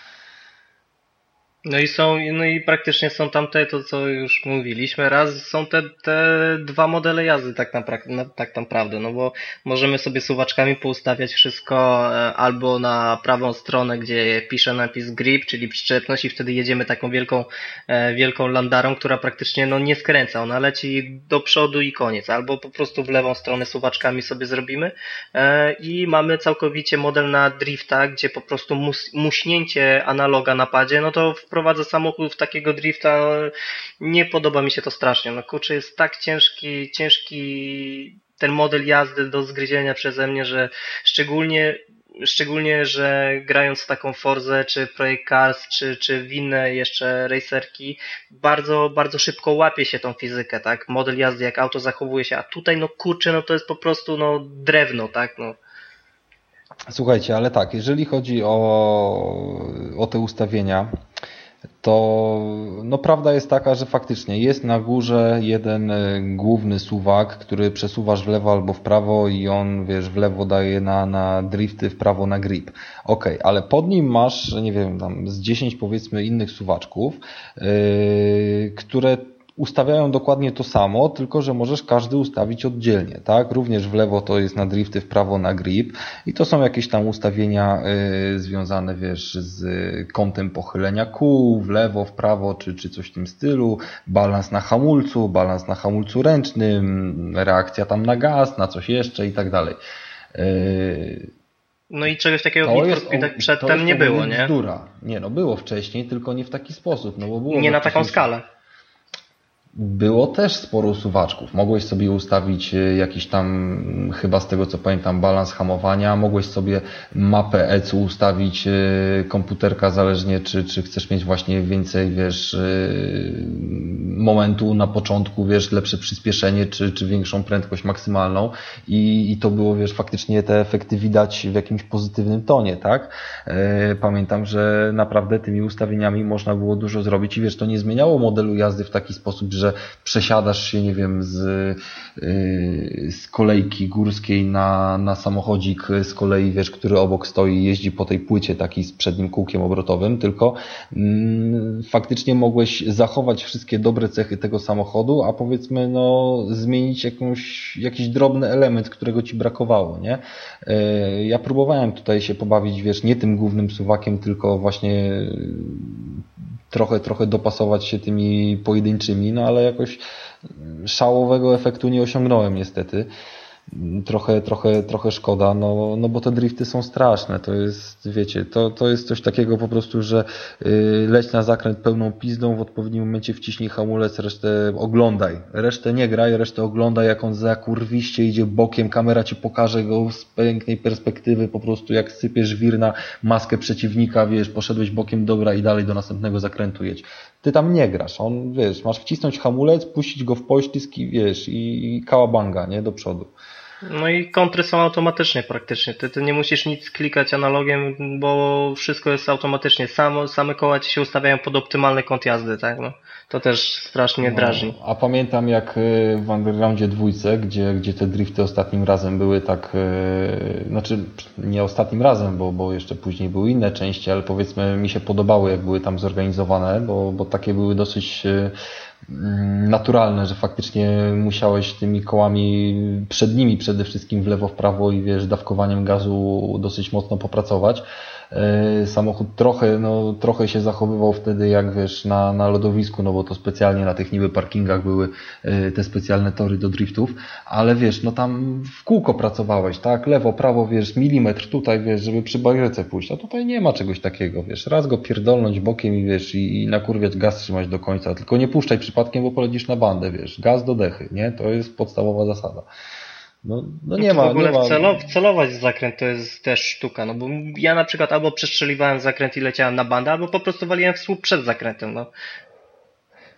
No i są, no i praktycznie są tam te, to co już mówiliśmy, raz są te, te dwa modele jazdy tak, napra- na, tak naprawdę, no bo możemy sobie suwaczkami poustawiać wszystko e, albo na prawą stronę, gdzie pisze napis grip, czyli przyczepność i wtedy jedziemy taką wielką, e, wielką landarą, która praktycznie no nie skręca, ona leci do przodu i koniec, albo po prostu w lewą stronę suwaczkami sobie zrobimy e, i mamy całkowicie model na drifta, gdzie po prostu mus, muśnięcie analoga na padzie, no to wprowadza samochód w takiego drifta, nie podoba mi się to strasznie. No kurczę, jest tak ciężki, ciężki ten model jazdy do zgryzienia przeze mnie, że szczególnie, szczególnie, że grając w taką Forzę, czy Project Cars, czy, czy w inne jeszcze racerki, bardzo, bardzo szybko łapie się tą fizykę, tak? Model jazdy, jak auto zachowuje się, a tutaj no kurczę, no to jest po prostu no drewno, tak? No. Słuchajcie, ale tak, jeżeli chodzi o, o te ustawienia, to no prawda jest taka, że faktycznie jest na górze jeden główny suwak, który przesuwasz w lewo albo w prawo i on, wiesz, w lewo daje na, na drifty, w prawo na grip. Okej, okay, ale pod nim masz, nie wiem, tam z dziesięć powiedzmy innych suwaczków, yy, które ustawiają dokładnie to samo, tylko że możesz każdy ustawić oddzielnie, tak? Również w lewo to jest na drifty, w prawo na grip i to są jakieś tam ustawienia y, związane, wiesz, z kątem pochylenia kół, w lewo, w prawo, czy, czy coś w tym stylu, balans na hamulcu, balans na hamulcu ręcznym, reakcja tam na gaz, na coś jeszcze i tak dalej. Y, No i czegoś takiego w Need for Speedach przedtem nie było, nie? Bzdura. Nie, no było wcześniej, tylko nie w taki sposób, no bo było nie na taką skalę. Było też sporo suwaczków. Mogłeś sobie ustawić jakiś tam, chyba z tego co pamiętam, balans hamowania. Mogłeś sobie mapę E C U ustawić, komputerka, zależnie czy, czy chcesz mieć właśnie więcej, wiesz, momentu na początku, wiesz, lepsze przyspieszenie, czy, czy większą prędkość maksymalną. I, i to było, wiesz, faktycznie te efekty widać w jakimś pozytywnym tonie, tak? Pamiętam, że naprawdę tymi ustawieniami można było dużo zrobić i wiesz, to nie zmieniało modelu jazdy w taki sposób, że przesiadasz się, nie wiem, z, yy, z kolejki górskiej na, na samochodzik z kolei, wiesz, który obok stoi i jeździ po tej płycie taki z przednim kółkiem obrotowym, tylko yy, faktycznie mogłeś zachować wszystkie dobre cechy tego samochodu, a powiedzmy, no, zmienić jakąś, jakiś drobny element, którego ci brakowało, nie? Yy, ja próbowałem tutaj się pobawić, wiesz, nie tym głównym suwakiem, tylko właśnie trochę, trochę dopasować się tymi pojedynczymi, no ale jakoś szałowego efektu nie osiągnąłem niestety. Trochę, trochę, trochę szkoda, no, no bo te drifty są straszne, to jest, wiecie, to, to jest coś takiego po prostu, że yy, leć na zakręt pełną pizdą, w odpowiednim momencie wciśnij hamulec, resztę oglądaj, resztę nie graj, resztę oglądaj, jak on zakurwiście idzie bokiem, kamera ci pokaże go z pięknej perspektywy, po prostu jak sypiesz wir na maskę przeciwnika, wiesz, poszedłeś bokiem, dobra i dalej do następnego zakrętu jedź. Ty tam nie grasz, on, wiesz, masz wcisnąć hamulec, puścić go w poślizg i wiesz, i, i kałabanga, nie, do przodu. No i kontry są automatycznie praktycznie. Ty, ty nie musisz nic klikać analogiem, bo wszystko jest automatycznie. Samo, same koła ci się ustawiają pod optymalny kąt jazdy, tak? No, to też strasznie drażni. No, a pamiętam jak w Undergroundzie dwójce, gdzie, gdzie te drifty ostatnim razem były tak, yy, znaczy nie ostatnim razem, bo, bo jeszcze później były inne części, ale powiedzmy mi się podobały, jak były tam zorganizowane, bo, bo takie były dosyć yy, naturalne, że faktycznie musiałeś tymi kołami przednimi przede wszystkim w lewo, w prawo i wiesz, dawkowaniem gazu dosyć mocno popracować. Samochód trochę, no, trochę się zachowywał wtedy jak wiesz na, na lodowisku, no bo to specjalnie na tych niby parkingach były te specjalne tory do driftów, ale wiesz, no tam w kółko pracowałeś, tak? Lewo, prawo, wiesz, milimetr tutaj, wiesz, żeby przy barierce pójść, a tutaj nie ma czegoś takiego, wiesz, raz go pierdolnąć bokiem i wiesz, i, i nakurwiać gaz trzymać do końca, tylko nie puszczaj przypadkiem, bo polecisz na bandę, wiesz, gaz do dechy, nie? To jest podstawowa zasada. No, no nie ma, w ogóle nie ma. Wcelow, wcelować w zakręt to jest też sztuka, no bo ja na przykład albo przestrzeliwałem zakręt i leciałem na bandę, albo po prostu waliłem w słup przed zakrętem, no.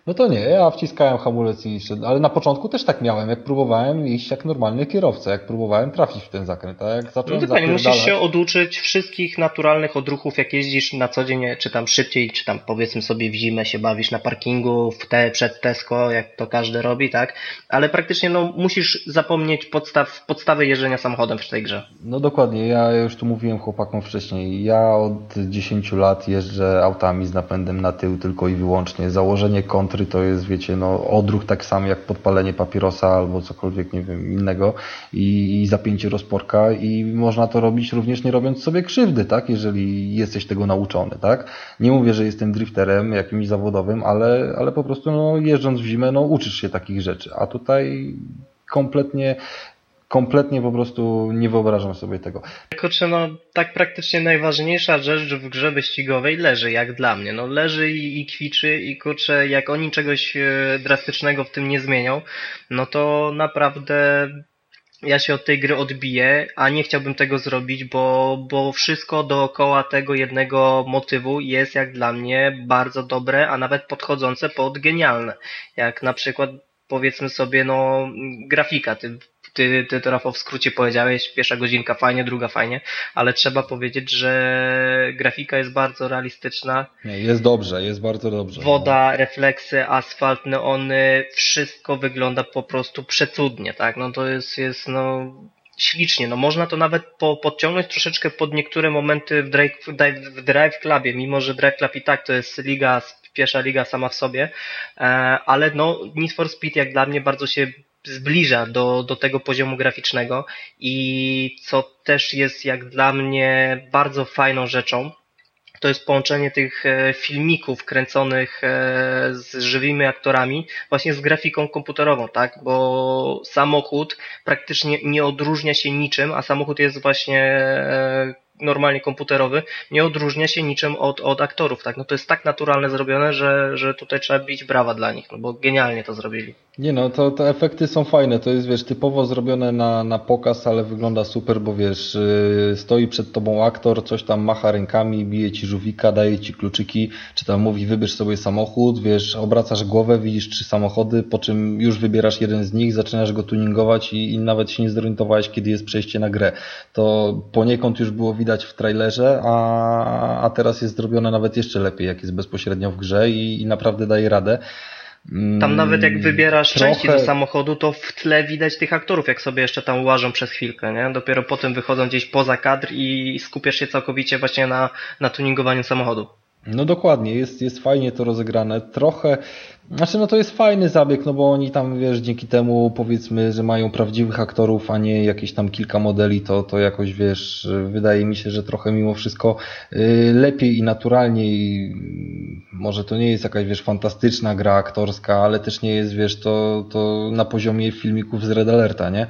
No to nie, ja wciskałem hamulec i szedłem, ale na początku też tak miałem, jak próbowałem iść jak normalny kierowca, jak próbowałem trafić w ten zakręt, a jak zacząłem No dokładnie, zapierdalać... musisz się oduczyć wszystkich naturalnych odruchów, jak jeździsz na co dzień, czy tam szybciej, czy tam powiedzmy sobie w zimę się bawisz na parkingu, w te, przed Tesco, jak to każdy robi, tak? Ale praktycznie no musisz zapomnieć podstaw, podstawy jeżdżenia samochodem w tej grze. No dokładnie, ja już tu mówiłem chłopakom wcześniej, ja od dziesięciu lat jeżdżę autami z napędem na tył tylko i wyłącznie. Założenie kontry to jest, wiecie, no odruch tak samo jak podpalenie papierosa albo cokolwiek, nie wiem, innego i, i zapięcie rozporka i można to robić również nie robiąc sobie krzywdy, tak, jeżeli jesteś tego nauczony, tak. Nie mówię, że jestem drifterem jakimś zawodowym, ale, ale po prostu no, jeżdżąc w zimę, no uczysz się takich rzeczy, a tutaj kompletnie Kompletnie po prostu nie wyobrażam sobie tego. Kurczę, no tak praktycznie najważniejsza rzecz w grze wyścigowej leży, jak dla mnie. No leży i, i kwiczy i kurczę, jak oni czegoś e, drastycznego w tym nie zmienią, no to naprawdę ja się od tej gry odbiję, a nie chciałbym tego zrobić, bo, bo wszystko dookoła tego jednego motywu jest jak dla mnie bardzo dobre, a nawet podchodzące pod genialne. Jak na przykład powiedzmy sobie, no grafika, ty Ty, ty to Rafał w skrócie powiedziałeś, pierwsza godzinka fajnie, druga fajnie, ale trzeba powiedzieć, że grafika jest bardzo realistyczna. Nie, jest dobrze, jest bardzo dobrze. Woda, no. Refleksy, asfalt, neony, wszystko wygląda po prostu przecudnie, tak? No to jest, jest no ślicznie, no można to nawet po, podciągnąć troszeczkę pod niektóre momenty w Drive, w Drive Clubie, mimo że Drive Club i tak to jest liga, pierwsza liga sama w sobie, ale no Need for Speed jak dla mnie bardzo się zbliża do, do tego poziomu graficznego i co też jest jak dla mnie bardzo fajną rzeczą, to jest połączenie tych filmików kręconych z żywymi aktorami właśnie z grafiką komputerową, tak? Bo samochód praktycznie nie odróżnia się niczym, a samochód jest właśnie normalnie komputerowy, nie odróżnia się niczym od, od aktorów, tak? No to jest tak naturalne zrobione, że, że tutaj trzeba bić brawa dla nich, no bo genialnie to zrobili. Nie no, to te efekty są fajne, to jest, wiesz, typowo zrobione na, na pokaz, ale wygląda super, bo wiesz, yy, stoi przed tobą aktor, coś tam macha rękami, bije ci żółwika, daje ci kluczyki, czy tam mówi wybierz sobie samochód, wiesz, obracasz głowę, widzisz trzy samochody, po czym już wybierasz jeden z nich, zaczynasz go tuningować i, i nawet się nie zorientowałeś, kiedy jest przejście na grę. To poniekąd już było widać w trailerze, a, a teraz jest zrobione nawet jeszcze lepiej, jak jest bezpośrednio w grze i, i naprawdę daje radę. Tam nawet jak wybierasz Trochę... części do samochodu, to w tle widać tych aktorów, jak sobie jeszcze tam łażą przez chwilkę, nie? Dopiero potem wychodzą gdzieś poza kadr i skupiasz się całkowicie właśnie na, na tuningowaniu samochodu. No dokładnie, jest, jest fajnie to rozegrane. Trochę, znaczy no to jest fajny zabieg, no bo oni tam, wiesz, dzięki temu powiedzmy, że mają prawdziwych aktorów, a nie jakieś tam kilka modeli, to, to jakoś, wiesz, wydaje mi się, że trochę mimo wszystko y, lepiej i naturalniej, może to nie jest jakaś, wiesz, fantastyczna gra aktorska, ale też nie jest, wiesz, to, to na poziomie filmików z Red Alerta, nie?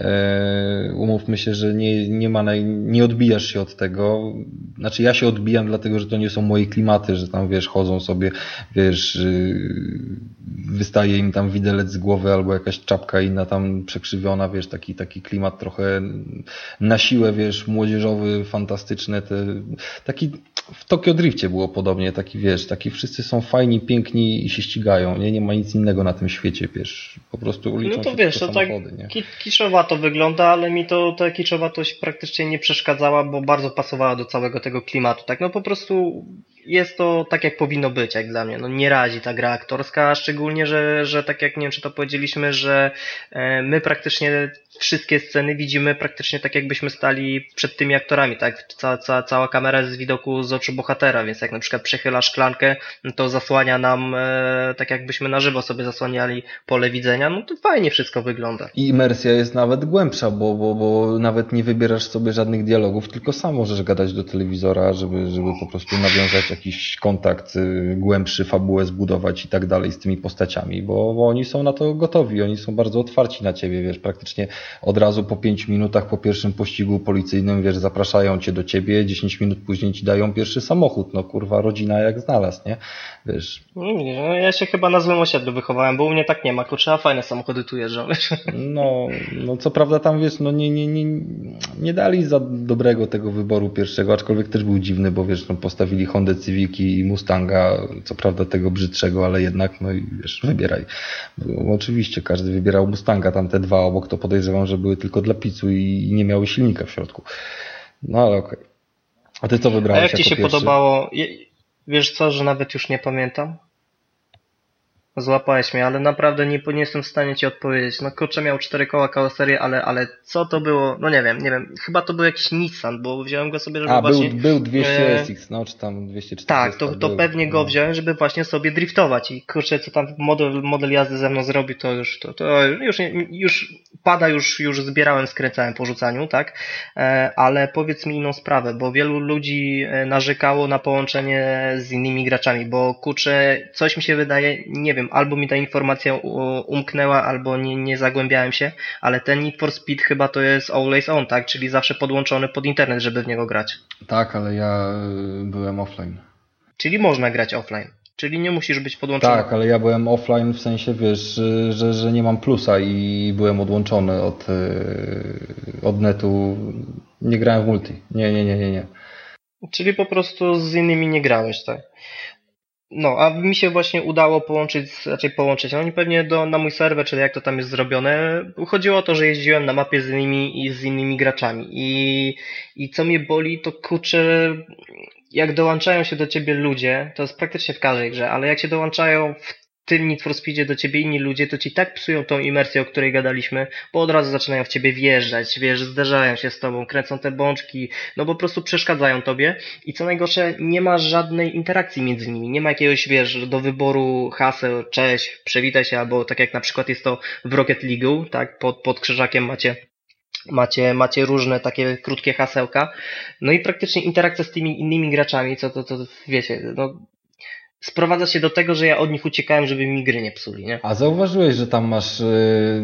Y, umówmy się, że nie, nie ma, naj, nie odbijasz się od tego, znaczy ja się odbijam dlatego, że to nie są moje klimaty, że tam, wiesz, chodzą sobie, wiesz, y, wystaje im tam widelec z głowy albo jakaś czapka inna tam przekrzywiona, wiesz, taki, taki klimat trochę na siłę, wiesz, młodzieżowy, fantastyczny, te, taki w Tokio Drifcie było podobnie, taki, wiesz, taki wszyscy są fajni, piękni i się ścigają, nie, nie ma nic innego na tym świecie, wiesz, po prostu liczą no to się wiesz, tylko to samochody, tak nie? Kiszowato wygląda, ale mi to ta kiczowatość praktycznie nie przeszkadzała, bo bardzo pasowała do całego tego klimatu, tak, no po prostu jest to tak, jak powinno być, jak dla mnie. No nie razi ta gra aktorska, szczególnie, że, że tak jak nie wiem, czy to powiedzieliśmy, że my praktycznie wszystkie sceny widzimy praktycznie tak, jakbyśmy stali przed tymi aktorami, tak? Cała, cała, cała kamera jest z widoku z oczu bohatera, więc jak na przykład przechyla szklankę, to zasłania nam e, tak, jakbyśmy na żywo sobie zasłaniali pole widzenia, no to fajnie wszystko wygląda. I imersja jest nawet głębsza, bo, bo, bo nawet nie wybierasz sobie żadnych dialogów, tylko sam możesz gadać do telewizora, żeby, żeby po prostu nawiązać jakiś kontakt głębszy, fabułę zbudować i tak dalej z tymi postaciami, bo, bo oni są na to gotowi, oni są bardzo otwarci na ciebie, wiesz, praktycznie od razu po pięciu minutach po pierwszym pościgu policyjnym, wiesz, zapraszają cię do ciebie, dziesięć minut później ci dają pierwszy samochód, no kurwa, rodzina jak znalazł, nie? Wiesz. No, ja się chyba na złym osiedlu wychowałem, bo u mnie tak nie ma, kurczę, a fajne samochody tu jeżdżą. No, no co prawda tam, wiesz, no nie, nie, nie, nie dali za dobrego tego wyboru pierwszego, aczkolwiek też był dziwny, bo wiesz, no postawili Hondę Civiki i Mustanga, co prawda tego brzydszego, ale jednak, no i wiesz, wybieraj. Bo oczywiście każdy wybierał Mustanga, tam te dwa obok to podejrzewam, że były tylko dla picu i nie miały silnika w środku. No ale okej. Okay. A ty co wybrałeś? A jak ci się pierwszy? podobało? Wiesz co, że nawet już nie pamiętam? Złapałeś mnie, ale naprawdę nie, nie jestem w stanie ci odpowiedzieć. No kurczę, miał cztery koła karoserię, ale, ale co to było? No nie wiem, nie wiem. Chyba to był jakiś Nissan, bo wziąłem go sobie, żeby A, właśnie... był, był dwieście e... S X, no czy tam dwieście czterdzieści. Tak, to, to był, pewnie go no. wziąłem, żeby właśnie sobie driftować i kurczę, co tam model, model jazdy ze mną zrobi, to już, to, to już, już pada, już, już zbierałem, skręcałem po rzucaniu, tak? E, ale powiedz mi inną sprawę, bo wielu ludzi narzekało na połączenie z innymi graczami, bo kurczę, coś mi się wydaje, nie wiem, albo mi ta informacja umknęła, albo nie, nie zagłębiałem się, ale ten Need for Speed chyba to jest always on, tak? Czyli zawsze podłączony pod internet, żeby w niego grać. Tak, ale ja byłem offline. Czyli można grać offline. Czyli nie musisz być podłączony. Tak, ale ja byłem offline w sensie, wiesz, że, że nie mam plusa i byłem odłączony od, od netu. Nie grałem w multi. Nie, nie, nie, nie, nie. Czyli po prostu z innymi nie grałeś, tak? No, a mi się właśnie udało połączyć, raczej połączyć, oni pewnie do, na mój serwer, czyli jak to tam jest zrobione, chodziło o to, że jeździłem na mapie z innymi i z innymi graczami i, i co mnie boli, to kurczę, jak dołączają się do ciebie ludzie, to jest praktycznie w każdej grze, ale jak się dołączają w tym Need for Speedzie do ciebie inni ludzie, to ci tak psują tą imersję, o której gadaliśmy, bo od razu zaczynają w ciebie wjeżdżać, wiesz, zderzają się z tobą, kręcą te bączki, no po prostu przeszkadzają tobie i co najgorsze, nie ma żadnej interakcji między nimi, nie ma jakiegoś, wiesz, do wyboru haseł, cześć, przywitaj się, albo tak jak na przykład jest to w Rocket League, tak, pod, pod krzyżakiem macie Macie, macie różne takie krótkie hasełka, no i praktycznie interakcja z tymi innymi graczami, co to, to wiecie, no sprowadza się do tego, że ja od nich uciekałem, żeby mi gry nie psuli, nie? A zauważyłeś, że tam masz, yy,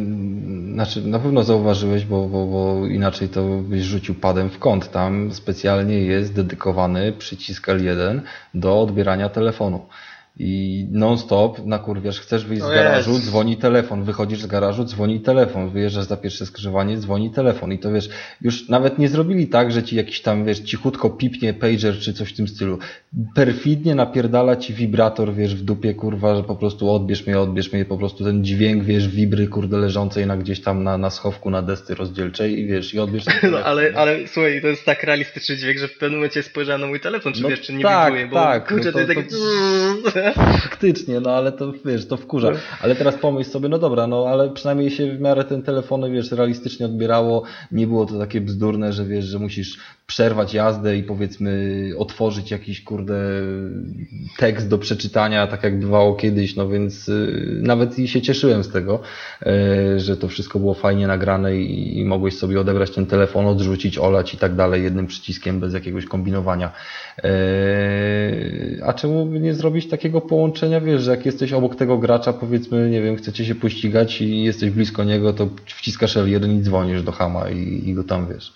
znaczy na pewno zauważyłeś, bo, bo, bo inaczej to byś rzucił padem w kąt. Tam specjalnie jest dedykowany przycisk L jeden do odbierania telefonu. I non-stop nakurwiasz, chcesz wyjść z garażu, Jezus. dzwoni telefon, wychodzisz z garażu, dzwoni telefon, wyjeżdżasz za pierwsze skrzyżowanie, dzwoni telefon i to wiesz, już nawet nie zrobili tak, że ci jakiś tam, wiesz, cichutko pipnie pager czy coś w tym stylu. Perfidnie napierdala ci wibrator, wiesz, w dupie, kurwa, że po prostu odbierz mnie, odbierz mnie, po prostu ten dźwięk, wiesz, wibry, kurde, leżącej na gdzieś tam na, na schowku, na desce rozdzielczej i wiesz, i odbierz ten telefon. No ale, ale słuchaj, to jest tak realistyczny dźwięk, że w pewnym momencie spojrzałem na mój telefon, czy No wiesz, czy nie tak, wibruje, bo tak, kurczę, no to, to- to jest to- takie... Faktycznie, no ale to wiesz, to wkurza. Ale teraz pomyśl sobie, no dobra, no ale przynajmniej się w miarę ten telefon, wiesz, realistycznie odbierało. Nie było to takie bzdurne, że wiesz, że musisz przerwać jazdę i powiedzmy otworzyć jakiś, kurde, tekst do przeczytania, tak jak bywało kiedyś, no więc y, nawet i się cieszyłem z tego, y, że to wszystko było fajnie nagrane i, i mogłeś sobie odebrać ten telefon, odrzucić, olać i tak dalej jednym przyciskiem bez jakiegoś kombinowania. Y, a czemu by nie zrobić takiego połączenia, wiesz, że jak jesteś obok tego gracza, powiedzmy, nie wiem, chcecie się pościgać i jesteś blisko niego, to wciskasz L jeden i dzwonisz do chama i, i go tam, wiesz.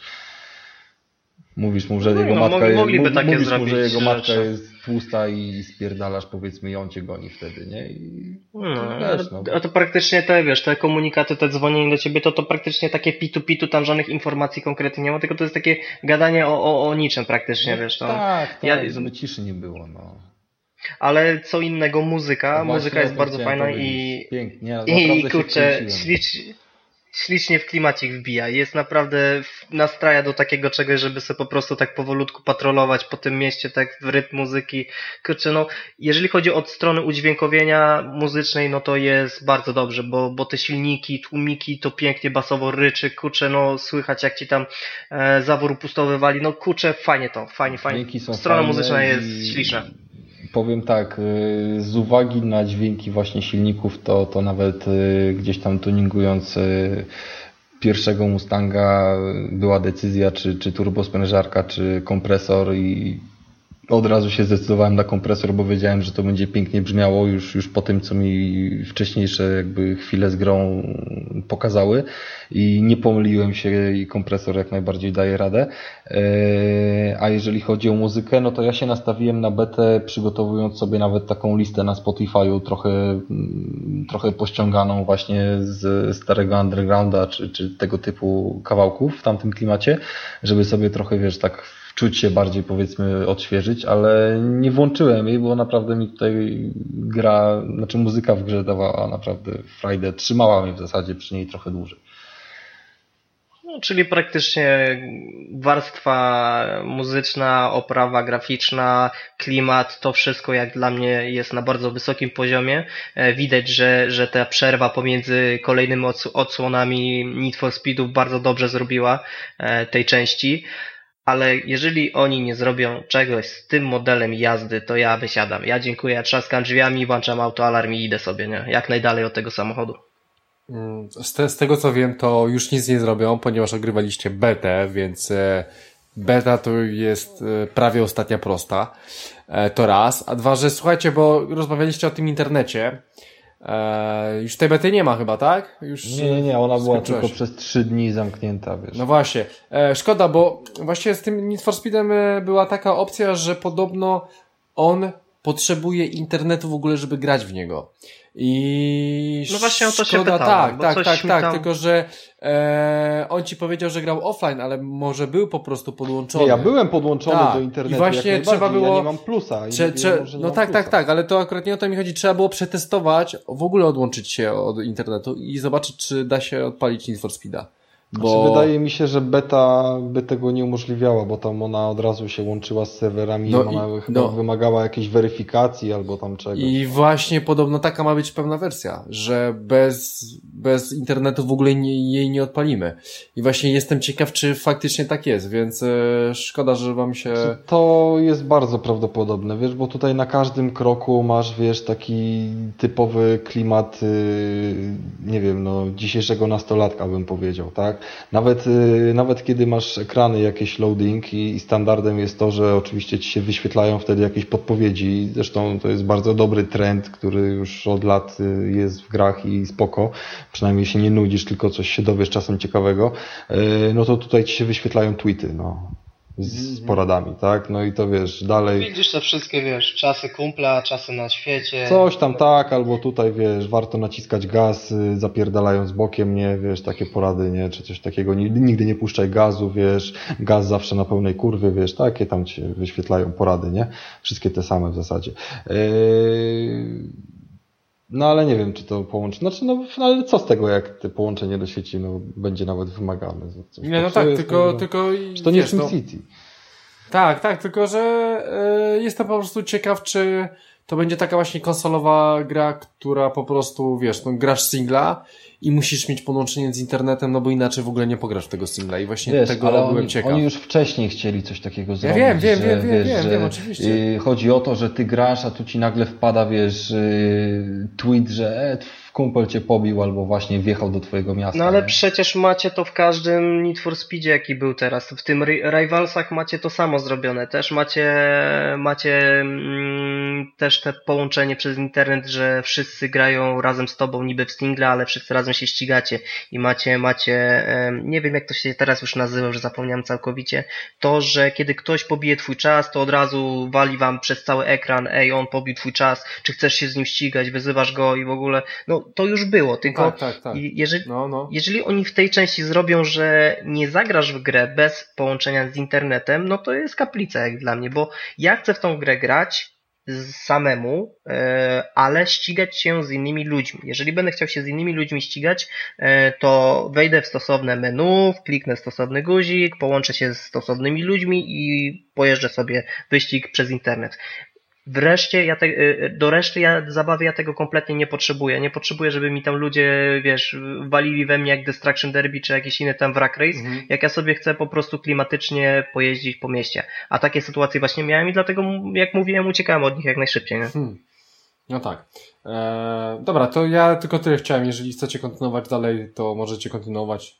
Mówisz mu, że No, jego no, matka, mogli- mogliby jest, takie mówisz mu, zrobić że jego matka rzeczy. jest tłusta i spierdalasz, powiedzmy, i on cię goni wtedy, nie? I No, wiesz, no. a to praktycznie te, wiesz, te komunikaty, te dzwonienie do ciebie, to to praktycznie takie pitu-pitu, tam żadnych informacji konkretnie nie ma, tylko to jest takie gadanie o, o, o niczym praktycznie, wiesz, no. Tak, tak, Ja- żeby ciszy nie było, no. Ale co innego muzyka, Właśnie muzyka o jest tym bardzo chciałem fajna powiedzieć. i, Pięknie, i naprawdę się kurczę, wkręciłem. ślicz, ślicznie w klimacik wbija. Jest naprawdę, w- nastraja do takiego czegoś, żeby sobie po prostu tak powolutku patrolować po tym mieście, tak w rytm muzyki. Kurczę, no, jeżeli chodzi od strony udźwiękowienia muzycznej, no to jest bardzo dobrze, bo, bo te silniki, tłumiki, to pięknie basowo ryczy, kurczę, no, słychać jak ci tam e, zawór upustowy wali, no kurczę, fajnie to, fajnie, fajnie. Dźwięki są Strona fajne muzyczna i- jest śliczna. Powiem tak, y, z uwagi na dźwięki właśnie silników, to, to nawet y, gdzieś tam tuningując y, pierwszego Mustanga była decyzja, czy, czy turbosprężarka, czy kompresor i od razu się zdecydowałem na kompresor, bo wiedziałem, że to będzie pięknie brzmiało już, już po tym, co mi wcześniejsze jakby chwile z grą pokazały i nie pomyliłem się i kompresor jak najbardziej daje radę. A jeżeli chodzi o muzykę, no to ja się nastawiłem na betę, przygotowując sobie nawet taką listę na Spotify'u trochę, trochę pościąganą właśnie z starego undergrounda czy, czy tego typu kawałków w tamtym klimacie, żeby sobie trochę, wiesz, tak czuć się bardziej, powiedzmy, odświeżyć, ale nie włączyłem jej, bo naprawdę mi tutaj gra, znaczy muzyka w grze dawała naprawdę frajdę, trzymała mnie w zasadzie przy niej trochę dłużej. No, czyli praktycznie warstwa muzyczna, oprawa graficzna, klimat, to wszystko jak dla mnie jest na bardzo wysokim poziomie. Widać, że, że ta przerwa pomiędzy kolejnymi odsłonami Need for Speedów bardzo dobrze zrobiła tej części. Ale jeżeli oni nie zrobią czegoś z tym modelem jazdy, to ja wysiadam. Ja dziękuję, ja trzaskam drzwiami, włączam autoalarm i idę sobie, nie? Jak najdalej od tego samochodu. Z, te, z tego co wiem, to już nic nie zrobią, ponieważ ogrywaliście betę, więc e, beta to jest e, prawie ostatnia prosta. E, to raz. A dwa, że słuchajcie, bo rozmawialiście o tym internecie. E, już tej bety nie ma chyba, tak? Już nie, nie, nie, ona była skończyłeś. tylko przez trzy dni zamknięta, wiesz. No właśnie. E, szkoda, bo właśnie z tym Need for Speedem e, była taka opcja, że podobno on potrzebuje internetu w ogóle, żeby grać w niego. I no właśnie o to się szkoda, pytałem, tak, tak, tak, tak, tam... tylko że e, on ci powiedział, że grał offline, ale może był po prostu podłączony. Nie, ja byłem podłączony tak. do internetu. I właśnie trzeba było. Ja nie mam plusa. I Cze, nie cze, może nie no mam tak, plusa. tak, tak, ale to akurat nie o to mi chodzi. Trzeba było przetestować, w ogóle odłączyć się od internetu i zobaczyć, czy da się odpalić Need for Speeda. Bo... Znaczy, wydaje mi się, że beta by tego nie umożliwiała, bo tam ona od razu się łączyła z serwerami no i ona i, chyba no. wymagała jakiejś weryfikacji albo tam czegoś. I właśnie podobno taka ma być pewna wersja, że bez, bez internetu w ogóle nie, jej nie odpalimy. I właśnie jestem ciekaw, czy faktycznie tak jest, więc e, szkoda, że wam się... To jest bardzo prawdopodobne, wiesz, bo tutaj na każdym kroku masz, wiesz, taki typowy klimat, yy, nie wiem, no dzisiejszego nastolatka bym powiedział, tak? Nawet, yy, nawet kiedy masz ekrany jakieś loading i, i standardem jest to, że oczywiście ci się wyświetlają wtedy jakieś podpowiedzi, zresztą to jest bardzo dobry trend, który już od lat yy, jest w grach i spoko, przynajmniej się nie nudzisz, tylko coś się dowiesz czasem ciekawego, yy, no to tutaj ci się wyświetlają tweety, no. Z poradami, tak? No i to wiesz, dalej... Widzisz te wszystkie, wiesz, czasy kumpla, czasy na świecie. Coś tam tak, albo tutaj, wiesz, warto naciskać gaz, y, zapierdalając bokiem, nie, wiesz, takie porady, nie, czy coś takiego. Nigdy nie puszczaj gazu, wiesz, gaz zawsze na pełnej kurwie, wiesz, takie tam ci wyświetlają porady, nie? Wszystkie te same w zasadzie. Yy... No ale nie wiem, czy to połączenie, znaczy no, ale co z tego, jak te połączenie do sieci, no, będzie nawet wymagane. Coś nie, no tak, tylko, no, tylko... Czy to nie wiesz, Sim no, City. tak, tak, tylko że y, jestem po prostu ciekaw, czy to będzie taka właśnie konsolowa gra, która po prostu, wiesz, no, grasz singla i musisz mieć połączenie z internetem, no bo inaczej w ogóle nie pograsz w tego singla i właśnie wiesz, tego ale byłem oni, ciekaw. Oni już wcześniej chcieli coś takiego zrobić. Ja wiem, wiem, że, wiem, wiesz, wiem, że, wiem, oczywiście. Yy, chodzi o to, że ty grasz, a tu ci nagle wpada, wiesz, yy, tweet, że e, kumpel cię pobił albo właśnie wjechał do twojego miasta. No ale nie? przecież macie to w każdym Need for Speedzie, jaki był teraz. W tym Rivalsach macie to samo zrobione. Też macie, macie mm, też te połączenie przez internet, że wszyscy grają razem z tobą niby w single, ale wszyscy razem się ścigacie i macie, macie, nie wiem jak to się teraz już nazywa, że zapomniałem całkowicie, to, że kiedy ktoś pobije twój czas, to od razu wali wam przez cały ekran, ej, on pobił twój czas, czy chcesz się z nim ścigać, wyzywasz go i w ogóle, no to już było, tylko tak, tak, tak. Jeżeli, no, no. jeżeli oni w tej części zrobią, że nie zagrasz w grę bez połączenia z internetem, no to jest kaplica jak dla mnie, bo ja chcę w tą grę grać samemu, ale ścigać się z innymi ludźmi. Jeżeli będę chciał się z innymi ludźmi ścigać, to wejdę w stosowne menu, kliknę stosowny guzik, połączę się z stosownymi ludźmi i pojeżdżę sobie wyścig przez internet. Wreszcie, ja te, do reszty ja, zabawy ja tego kompletnie nie potrzebuję. Nie potrzebuję, żeby mi tam ludzie, wiesz, walili we mnie jak Destruction Derby czy jakiś inny tam wrak race, mhm. jak ja sobie chcę po prostu klimatycznie pojeździć po mieście. A takie sytuacje właśnie miałem i dlatego, jak mówiłem, uciekałem od nich jak najszybciej. Nie? Hmm. No tak. Eee, dobra, to ja tylko tyle chciałem. Jeżeli chcecie kontynuować dalej, to możecie kontynuować.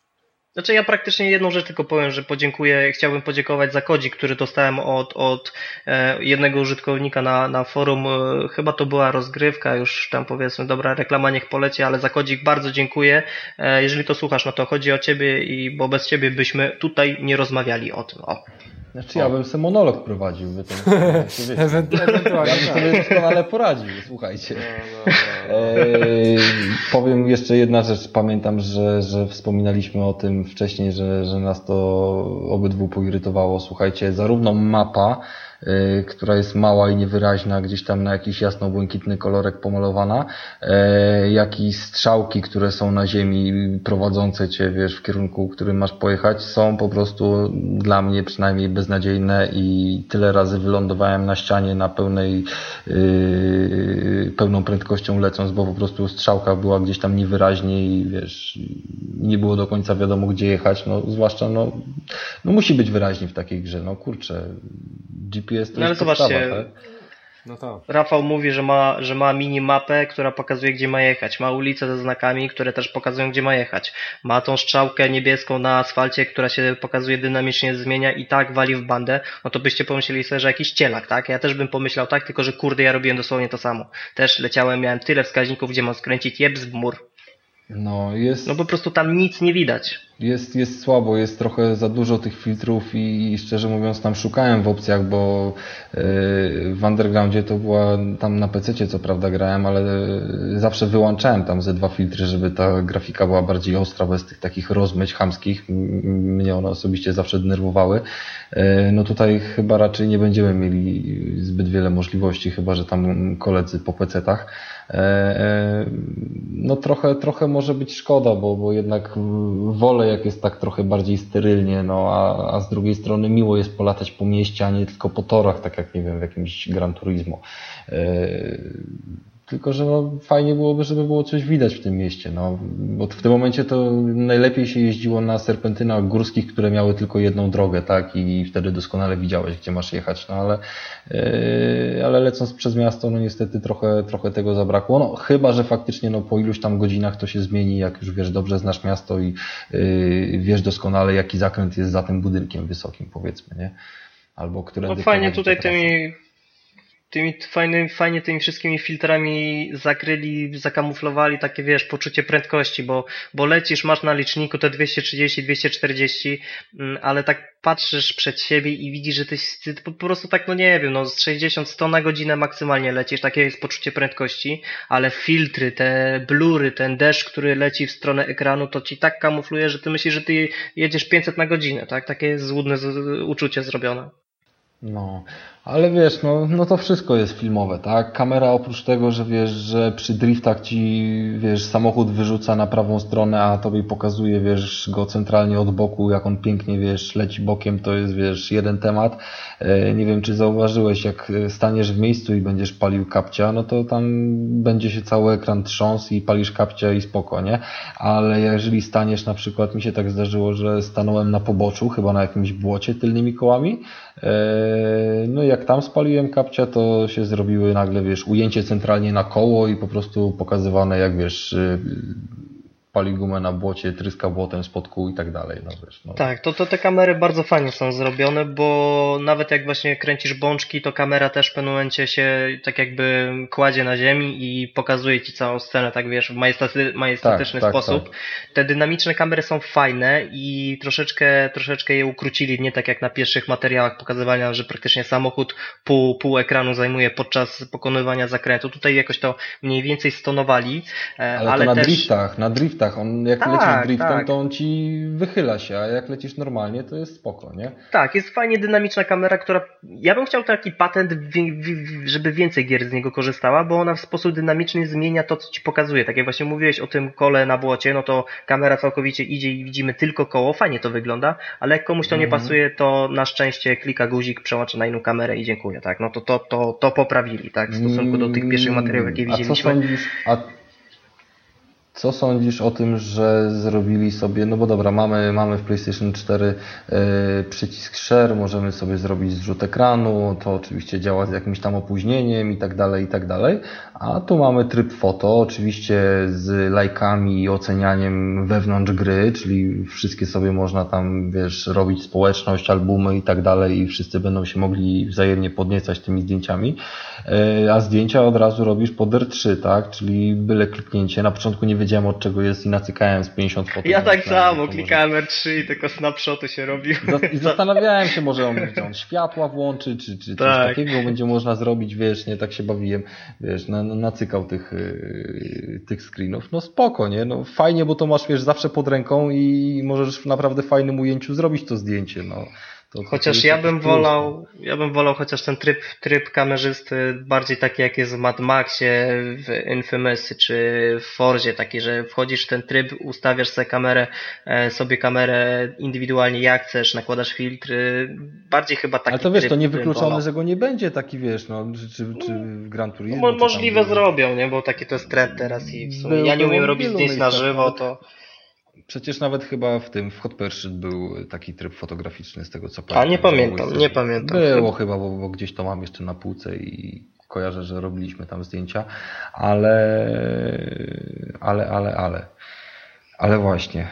Znaczy ja praktycznie jedną rzecz tylko powiem, że podziękuję, chciałbym podziękować za kodzik, który dostałem od, od e, jednego użytkownika na, na forum, e, chyba to była rozgrywka, już tam powiedzmy, dobra, reklama niech poleci, ale za kodzik bardzo dziękuję. E, jeżeli to słuchasz, no to chodzi o ciebie i bo bez ciebie byśmy tutaj nie rozmawiali o tym. O. Znaczy ja bym sobie monolog prowadził, by to ewentualnie. Ja bym sobie doskonale poradził, słuchajcie. No, no, no. Eee, powiem jeszcze jedna rzecz, pamiętam, że, że wspominaliśmy o tym wcześniej, że, że nas to obydwu poirytowało. Słuchajcie, zarówno mapa, yy, która jest mała i niewyraźna, gdzieś tam na jakiś jasno-błękitny kolorek pomalowana, yy, jak i strzałki, które są na ziemi prowadzące cię, wiesz, w kierunku, którym masz pojechać, są po prostu dla mnie przynajmniej beznadziejne i tyle razy wylądowałem na ścianie na pełnej yy, pełną prędkością lecąc, bo po prostu strzałka była gdzieś tam niewyraźnie i wiesz, nie było do końca wiadomo gdzie jechać, no zwłaszcza no, no musi być wyraźnie w takiej grze, no kurczę, G P S to no, jest ale podstawa, zobaczcie, tak? No tak. Rafał mówi, że ma, że ma minimapę, która pokazuje, gdzie ma jechać. Ma ulice ze znakami, które też pokazują, gdzie ma jechać. Ma tą strzałkę niebieską na asfalcie, która się pokazuje, dynamicznie zmienia i tak wali w bandę. No to byście pomyśleli sobie, że jakiś cielak, tak? Ja też bym pomyślał tak, tylko że kurde, ja robiłem dosłownie to samo. Też leciałem, miałem tyle wskaźników, gdzie mam skręcić, jebs w mur. No jest... No po prostu tam nic nie widać. Jest, jest słabo, jest trochę za dużo tych filtrów i szczerze mówiąc tam szukałem w opcjach, bo w Undergroundzie to była tam na pececie co prawda grałem, ale zawsze wyłączałem tam ze dwa filtry, żeby ta grafika była bardziej ostra, bez tych takich rozmyć chamskich. Mnie one osobiście zawsze denerwowały. No tutaj chyba raczej nie będziemy mieli zbyt wiele możliwości, chyba że tam koledzy po pecetach. No trochę, trochę może być szkoda, bo, bo jednak wolę jak jest tak trochę bardziej sterylnie, no a, a z drugiej strony miło jest polatać po mieście, a nie tylko po torach, tak jak nie wiem w jakimś Gran Turismo. Tylko, że no, fajnie byłoby, żeby było coś widać w tym mieście, no, bo w tym momencie to najlepiej się jeździło na serpentynach górskich, które miały tylko jedną drogę, tak, i wtedy doskonale widziałeś, gdzie masz jechać, no ale, yy, ale lecąc przez miasto, no niestety trochę, trochę tego zabrakło, no chyba, że faktycznie no po iluś tam godzinach to się zmieni, jak już wiesz, dobrze znasz miasto i yy, wiesz doskonale, jaki zakręt jest za tym budynkiem wysokim, powiedzmy, nie, albo którędy... No fajnie tutaj tymi... Tymi fajnymi, fajnie tymi wszystkimi filtrami zakryli, zakamuflowali takie, wiesz, poczucie prędkości, bo, bo lecisz, masz na liczniku te dwieście trzydzieści, dwieście czterdzieści, ale tak patrzysz przed siebie i widzisz, że ty, ty po prostu tak, no nie wiem, no z sześćdziesiąt sto na godzinę maksymalnie lecisz, takie jest poczucie prędkości, ale filtry, te blury, ten deszcz, który leci w stronę ekranu, to ci tak kamufluje, że ty myślisz, że ty jedziesz pięćset na godzinę, tak? Takie jest złudne z, uczucie zrobione. No, ale wiesz, no, no to wszystko jest filmowe, tak? Kamera oprócz tego, że wiesz, że przy driftach ci, wiesz, samochód wyrzuca na prawą stronę, a tobie pokazuje, wiesz, go centralnie od boku, jak on pięknie, wiesz, leci bokiem, to jest, wiesz, jeden temat. Nie wiem, czy zauważyłeś, jak staniesz w miejscu i będziesz palił kapcia, no to tam będzie się cały ekran trząsł i palisz kapcia i spoko, nie? Ale jeżeli staniesz, na przykład mi się tak zdarzyło, że stanąłem na poboczu, chyba na jakimś błocie tylnymi kołami, no i jak tam spaliłem kapcia, to się zrobiły nagle, wiesz, ujęcie centralnie na koło i po prostu pokazywane, jak wiesz, pali gumę na błocie, tryska błotem spod kół i tak dalej. No wiesz, no. Tak, to, to te kamery bardzo fajnie są zrobione, bo nawet jak właśnie kręcisz bączki, to kamera też w pewnym momencie się tak jakby kładzie na ziemi i pokazuje ci całą scenę, tak wiesz, w majestaty, majestatyczny tak, sposób. Tak, tak. Te dynamiczne kamery są fajne i troszeczkę, troszeczkę je ukrócili, nie tak jak na pierwszych materiałach pokazywania, że praktycznie samochód pół, pół ekranu zajmuje podczas pokonywania zakrętu. Tutaj jakoś to mniej więcej stonowali, ale, ale to na też... driftach, na driftach. On jak tak, lecisz driftem, tak. to on ci wychyla się, a jak lecisz normalnie, to jest spoko, nie? Tak, jest fajnie dynamiczna kamera, która... Ja bym chciał taki patent, żeby więcej gier z niego korzystała, bo ona w sposób dynamiczny zmienia to, co ci pokazuje. Tak jak właśnie mówiłeś o tym kole na błocie, no to kamera całkowicie idzie i widzimy tylko koło, fajnie to wygląda, ale jak komuś to nie mhm. pasuje, to na szczęście klika guzik, przełącza na inną kamerę i dziękuję, tak? No to to, to, to poprawili, tak? W stosunku do tych pierwszych materiałów, jakie widzieliśmy. A co sądzisz... A... Co sądzisz o tym, że zrobili sobie, no bo dobra, mamy, mamy w PlayStation cztery y, przycisk Share, możemy sobie zrobić zrzut ekranu, to oczywiście działa z jakimś tam opóźnieniem i tak dalej, i tak dalej, a tu mamy tryb foto, oczywiście z lajkami i ocenianiem wewnątrz gry, czyli wszystkie sobie można tam, wiesz, robić społeczność, albumy i tak dalej i wszyscy będą się mogli wzajemnie podniecać tymi zdjęciami, y, a zdjęcia od razu robisz pod R trzy, tak, czyli byle kliknięcie, na początku nie wiedziałem od czego jest i nacykałem z pięćdziesiąt fotek. Ja tak samo, klikałem R trzy i tylko snapshoty się robił. I zastanawiałem się, może on, gdzie on światła włączy, czy, czy coś tak. takiego będzie można zrobić, wiesz, nie, tak się bawiłem, wiesz, na, nacykał tych, yy, tych screenów. No spoko, nie, no fajnie, bo to masz, wiesz, zawsze pod ręką i możesz w naprawdę fajnym ujęciu zrobić to zdjęcie, no. To, to chociaż ja bym wolał, ja bym wolał chociaż ten tryb, tryb kamerzysty bardziej taki jak jest w Mad Maxie, w Infamous czy w Forzie, taki, że wchodzisz w ten tryb, ustawiasz sobie kamerę, sobie kamerę indywidualnie jak chcesz, nakładasz filtry, bardziej chyba taki. Ale to wiesz, tryb to nie wykluczone, że go nie będzie taki, wiesz, no, czy, czy, czy w Gran Turismo. No, możliwe tam zrobią, nie, bo taki to jest trend teraz i w sumie ja nie umiem robić zdjęć na żywo, to przecież nawet chyba w tym, w Hot Pursuit był taki tryb fotograficzny, z tego co pamiętam. A nie pamiętam, nie pamiętam. Było chyba, bo, bo gdzieś to mam jeszcze na półce i kojarzę, że robiliśmy tam zdjęcia, ale, ale, ale, ale, ale właśnie.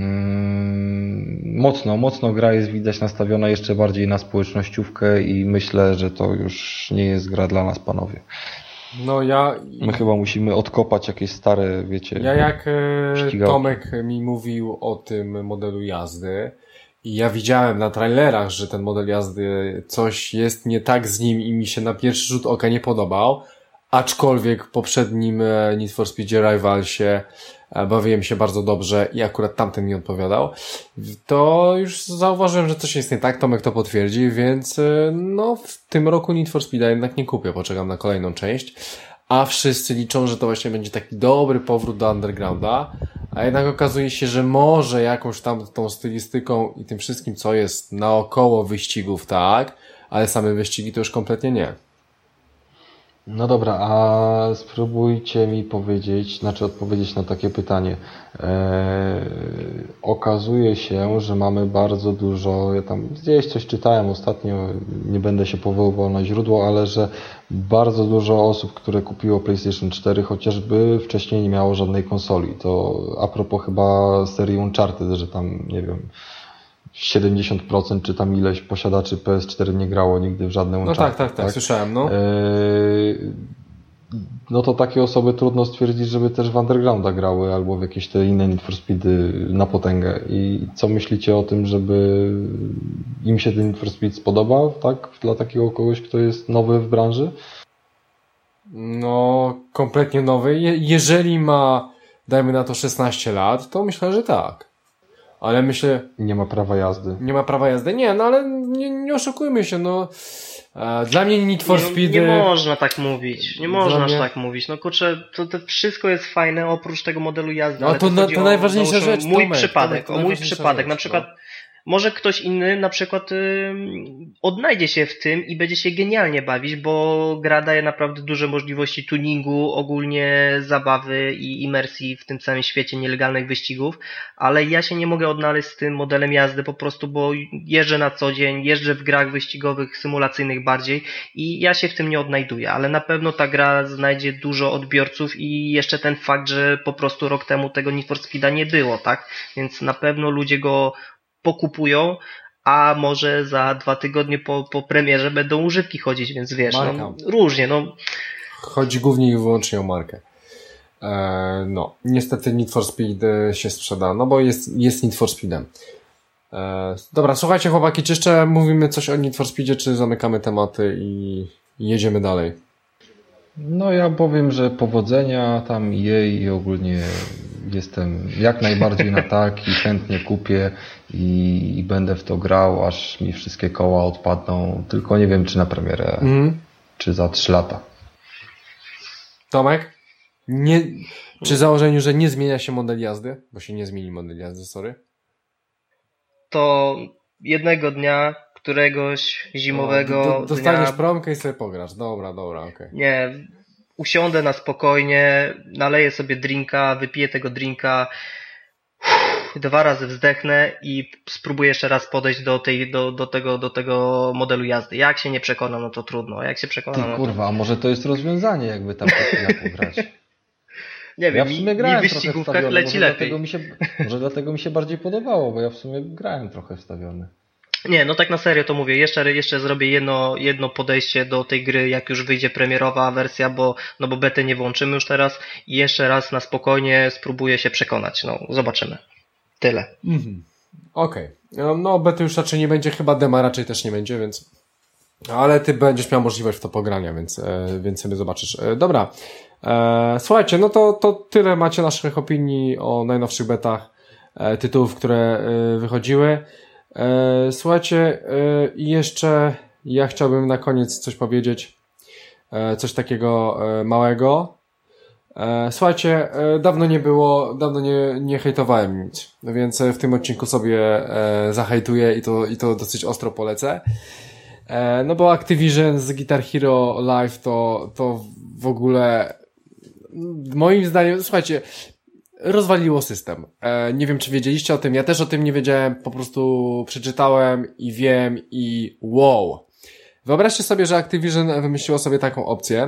Mm, mocno, mocno gra jest widać nastawiona jeszcze bardziej na społecznościówkę i myślę, że to już nie jest gra dla nas, panowie. No ja... My chyba musimy odkopać jakieś stare, wiecie... Ja jak e, Tomek mi mówił o tym modelu jazdy i ja widziałem na trailerach, że ten model jazdy coś jest nie tak z nim i mi się na pierwszy rzut oka nie podobał, aczkolwiek w poprzednim Need for Speedzie Rivalsie bawiłem się bardzo dobrze i akurat tamten mi odpowiadał, to już zauważyłem, że coś jest nie tak, Tomek to potwierdzi, więc no w tym roku Need for Speeda jednak nie kupię, poczekam na kolejną część, a wszyscy liczą, że to właśnie będzie taki dobry powrót do Undergrounda, a jednak okazuje się, że może jakąś tam tą stylistyką i tym wszystkim, co jest naokoło wyścigów, tak, ale same wyścigi to już kompletnie nie. No dobra, a spróbujcie mi powiedzieć, znaczy odpowiedzieć na takie pytanie. Eee, okazuje się, że mamy bardzo dużo, ja tam gdzieś coś czytałem ostatnio, nie będę się powoływał na źródło, ale że bardzo dużo osób, które kupiło PlayStation cztery, chociażby wcześniej nie miało żadnej konsoli. To a propos chyba serii Uncharted, że tam, nie wiem, siedemdziesiąt procent czy tam ileś posiadaczy P S cztery nie grało nigdy w żadne Uncharted. No tak, tak, tak, tak, słyszałem, no. Eee, no to takie osoby trudno stwierdzić, żeby też w Undergrounda grały albo w jakieś te inne Need for Speedy na potęgę. I co myślicie o tym, żeby im się ten Need for Speed spodobał, tak? Dla takiego kogoś, kto jest nowy w branży? No, kompletnie nowy. Je- jeżeli ma, dajmy na to szesnaście lat, to myślę, że tak. Ale myślę... Nie ma prawa jazdy. Nie ma prawa jazdy? Nie, no ale nie, nie oszukujmy się, no. E, dla mnie Need for nie, Speed... Nie można tak mówić, nie można mnie... tak mówić. No kurczę, to, to wszystko jest fajne oprócz tego modelu jazdy. No ale to, to, na, to o, najważniejsza załóżmy, rzecz, mój Tomek, przypadek, Tomek, o mój przypadek, rzecz, na przykład no. może ktoś inny na przykład yy, odnajdzie się w tym i będzie się genialnie bawić, bo gra daje naprawdę duże możliwości tuningu, ogólnie zabawy i imersji w tym całym świecie nielegalnych wyścigów, ale ja się nie mogę odnaleźć z tym modelem jazdy po prostu, bo jeżdżę na co dzień, jeżdżę w grach wyścigowych, symulacyjnych bardziej i ja się w tym nie odnajduję, ale na pewno ta gra znajdzie dużo odbiorców i jeszcze ten fakt, że po prostu rok temu tego Need for Speeda nie było, tak? Więc na pewno ludzie go pokupują, a może za dwa tygodnie po, po premierze będą używki chodzić, więc wiesz, no, różnie, no. Chodzi głównie i wyłącznie o markę. E, no, niestety Need for Speed się sprzeda, no bo jest, jest Need for Speedem. E, dobra, słuchajcie chłopaki, czy jeszcze mówimy coś o Need for Speedzie, czy zamykamy tematy i, i jedziemy dalej? No ja powiem, że powodzenia tam jej i ogólnie jestem jak najbardziej na tak i chętnie kupię i, i będę w to grał, aż mi wszystkie koła odpadną, tylko nie wiem czy na premierę, mm. czy za trzy lata. Tomek? Nie, przy założeniu, że nie zmienia się model jazdy, bo się nie zmieni model jazdy, sorry. To jednego dnia, któregoś zimowego o, do, do, dostaniesz dnia... promkę i sobie pograsz. Dobra, dobra, okej. Okay. Nie, usiądę na spokojnie, naleję sobie drinka, wypiję tego drinka, uff, dwa razy wzdechnę i spróbuję jeszcze raz podejść do tej, do, do tego, do tego modelu jazdy. Jak się nie przekonam, no to trudno. Jak się przekonam, Ty no kurwa, a może to jest rozwiązanie, jakby tam tak grać. Nie wiem, Ja w sumie mi, grałem mi w trochę wyścigówkach wstawiony, leci może lepiej. Dlatego mi się, może dlatego mi się bardziej podobało, bo ja w sumie grałem trochę wstawiony. Nie, no tak na serio to mówię. Jeszcze, jeszcze zrobię jedno, jedno podejście do tej gry, jak już wyjdzie premierowa wersja, bo, no bo betę nie włączymy już teraz i jeszcze raz na spokojnie spróbuję się przekonać. No, zobaczymy. Tyle. Mhm. Okej. Okay. No, bety już raczej nie będzie, chyba dema raczej też nie będzie, więc... Ale ty będziesz miał możliwość w to pogrania, więc, e, więc sobie zobaczysz. E, dobra. E, słuchajcie, no to, to tyle macie naszych opinii o najnowszych betach e, tytułów, które e, wychodziły. E, słuchajcie, i e, jeszcze ja chciałbym na koniec coś powiedzieć. E, coś takiego e, małego. E, słuchajcie, e, dawno nie było, dawno nie, nie hejtowałem nic, więc w tym odcinku sobie e, zahejtuję i to, i to dosyć ostro polecę. E, no bo Activision z Guitar Hero Live to, to w ogóle moim zdaniem, słuchajcie, rozwaliło system. E, nie wiem, czy wiedzieliście o tym, ja też o tym nie wiedziałem, po prostu przeczytałem i wiem i wow. Wyobraźcie sobie, że Activision wymyśliło sobie taką opcję,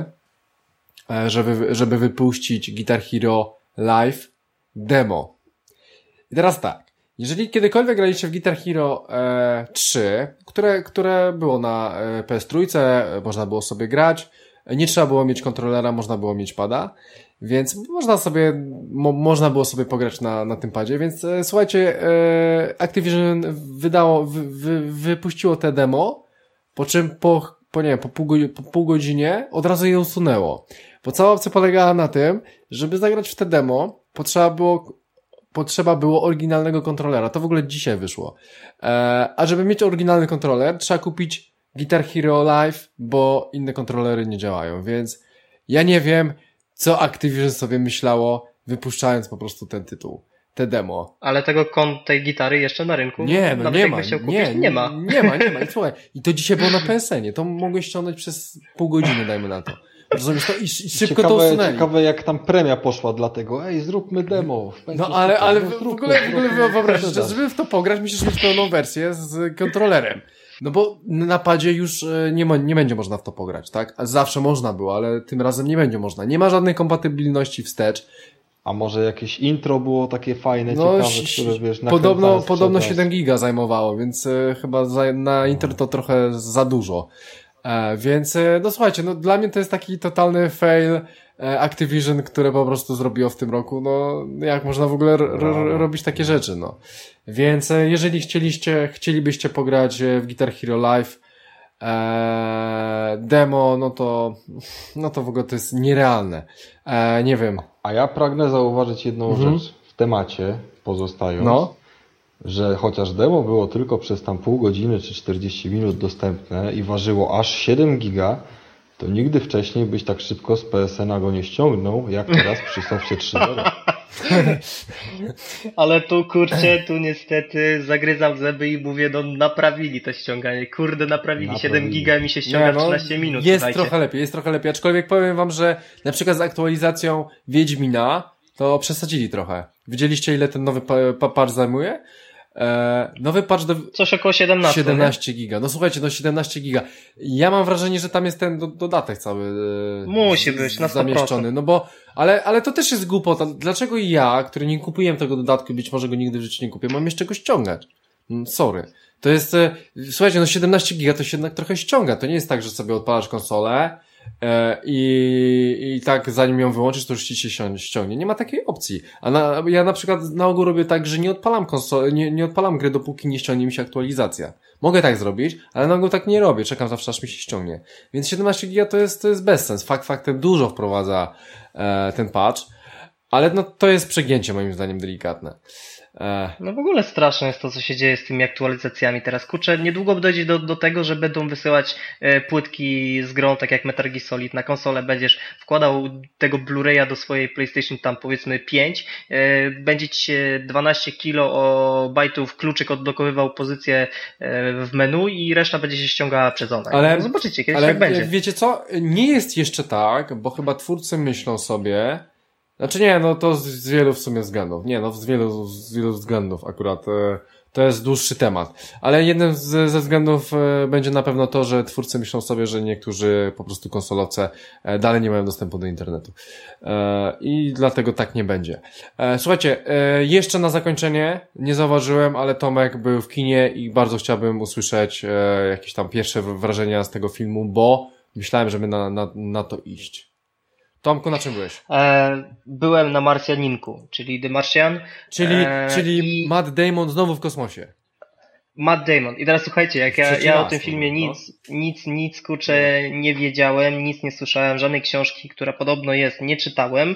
żeby, żeby wypuścić Guitar Hero Live demo. I teraz tak, jeżeli kiedykolwiek graliście w Guitar Hero e, trzy, które, które było na e, P S trzy, e, można było sobie grać, nie trzeba było mieć kontrolera, można było mieć pada, więc można sobie, mo, można było sobie pograć na, na tym padzie, więc e, słuchajcie, e, Activision wydało, wy, wy, wypuściło te demo, po czym po, po nie wiem, po pół, po pół godzinie od razu je usunęło. Bo cała opcja polegała na tym, żeby zagrać w te demo, potrzeba było, potrzeba było oryginalnego kontrolera. To w ogóle dzisiaj wyszło. E, a żeby mieć oryginalny kontroler, trzeba kupić Guitar Hero Live, bo inne kontrolery nie działają. Więc ja nie wiem, co Activision sobie myślało, wypuszczając po prostu ten tytuł, te demo. Ale tego kon tej gitary jeszcze na rynku? Nie, no Nawet nie ma, chciał kupić, nie, nie ma. Nie ma, nie ma. I słuchaj, i to dzisiaj było na P S N-ie. To mogłeś ściągnąć przez pół godziny, dajmy na to. Rozumiesz to? I, i szybko ciekawe, to usunęli. Ciekawe jak tam premia poszła dlatego. Ej, zróbmy demo. No ale, ale no, w, zróbmy, w ogóle, w ogóle zróbmy, wyobraź zróbmy. że żeby w to pograć, musisz mieć pełną wersję z kontrolerem. No bo na padzie już nie, ma, nie będzie można w to pograć, tak? A zawsze można było, ale tym razem nie będzie można. Nie ma żadnej kompatybilności wstecz. A może jakieś intro było takie fajne, No, ciekawe, ś- które wiesz, Podobno, nakręcane podobno sprzedaż. siedem giga zajmowało, więc e, chyba za, na Inter to trochę za dużo. E, więc, e, no słuchajcie, no dla mnie to jest taki totalny fail e, Activision, które po prostu zrobiło w tym roku. No, jak można w ogóle r- r- robić takie rzeczy, no. Więc e, jeżeli chcieliście, chcielibyście pograć e, w Guitar Hero Live e, demo, no to, no to w ogóle to jest nierealne. E, nie wiem. A ja pragnę zauważyć jedną Mhm. rzecz w temacie, pozostając, No. że chociaż demo było tylko przez tam pół godziny czy czterdzieści minut dostępne i ważyło aż siedem giga, to nigdy wcześniej byś tak szybko z P S N-a go nie ściągnął, jak teraz przy Softie trzy zero. Ale tu, kurczę, tu niestety zagryzam zęby i mówię, no naprawili to ściąganie. Kurde, naprawili, Naprawili. siedem giga i mi się ściąga Nie, w no, trzynaście minut. Jest słuchajcie. trochę lepiej, jest trochę lepiej. Aczkolwiek powiem wam, że na przykład z aktualizacją Wiedźmina to przesadzili trochę. Widzieliście, ile ten nowy pa- pa- patch zajmuje? E, nowy patch do Coś około siedemnaście. siedemnaście giga. No słuchajcie, no siedemnaście giga. Ja mam wrażenie, że tam jest ten do, dodatek cały e, Musi z- być, na sto zamieszczony. procent. No bo, ale, ale to też jest głupota. Dlaczego ja, który nie kupiłem tego dodatku, być może go nigdy w życiu nie kupię, mam jeszcze go ściągać? Mm, Sorry. To jest, e, słuchajcie, no siedemnaście giga to się jednak trochę ściąga. To nie jest tak, że sobie odpalasz konsolę e, i, i tak zanim ją wyłączysz, to już ci się ścią- ściągnie. Nie ma takiej opcji. A na, ja na przykład na ogół robię tak, że nie odpalam konsole, nie, nie odpalam gry, dopóki nie ściągnie mi się aktualizacja. Mogę tak zrobić, ale na ogół tak nie robię. Czekam zawsze, aż mi się ściągnie. Więc siedemnaście giga to jest, to jest bezsens. Fakt faktem dużo wprowadza e, ten patch. Ale no to jest przegięcie moim zdaniem delikatne. E... No w ogóle straszne jest to, co się dzieje z tymi aktualizacjami teraz. Kurczę, niedługo dojdzie do, do tego, że będą wysyłać e, płytki z grą, tak jak Metal Gear Solid na konsolę, będziesz wkładał tego Blu-raya do swojej PlayStation tam powiedzmy pięć, e, będzie ci się dwanaście kilobajtów kluczyk odblokowywał pozycję e, w menu i reszta będzie się ściągała przez online. Ale, no zobaczycie, kiedyś ale tak będzie. Wiecie co? Nie jest jeszcze tak, bo chyba twórcy myślą sobie, znaczy nie, no to z, z wielu w sumie względów. Nie, no z wielu, z wielu względów akurat. E, to jest dłuższy temat. Ale jednym z, ze względów e, będzie na pewno to, że twórcy myślą sobie, że niektórzy po prostu konsolowce e, dalej nie mają dostępu do internetu. E, I dlatego tak nie będzie. E, słuchajcie, e, jeszcze na zakończenie, nie zauważyłem, ale Tomek był w kinie i bardzo chciałbym usłyszeć e, jakieś tam pierwsze wrażenia z tego filmu, bo myślałem, żeby na, na, na to iść. Tomku, na czym byłeś? E, byłem na Marsjaninku, czyli The Martian. Czyli, e, czyli i... Matt Damon znowu w kosmosie. Matt Damon. I teraz słuchajcie, jak ja, ja o tym filmie no. nic, nic, nic kurczę nie wiedziałem, nic nie słyszałem, żadnej książki, która podobno jest, nie czytałem.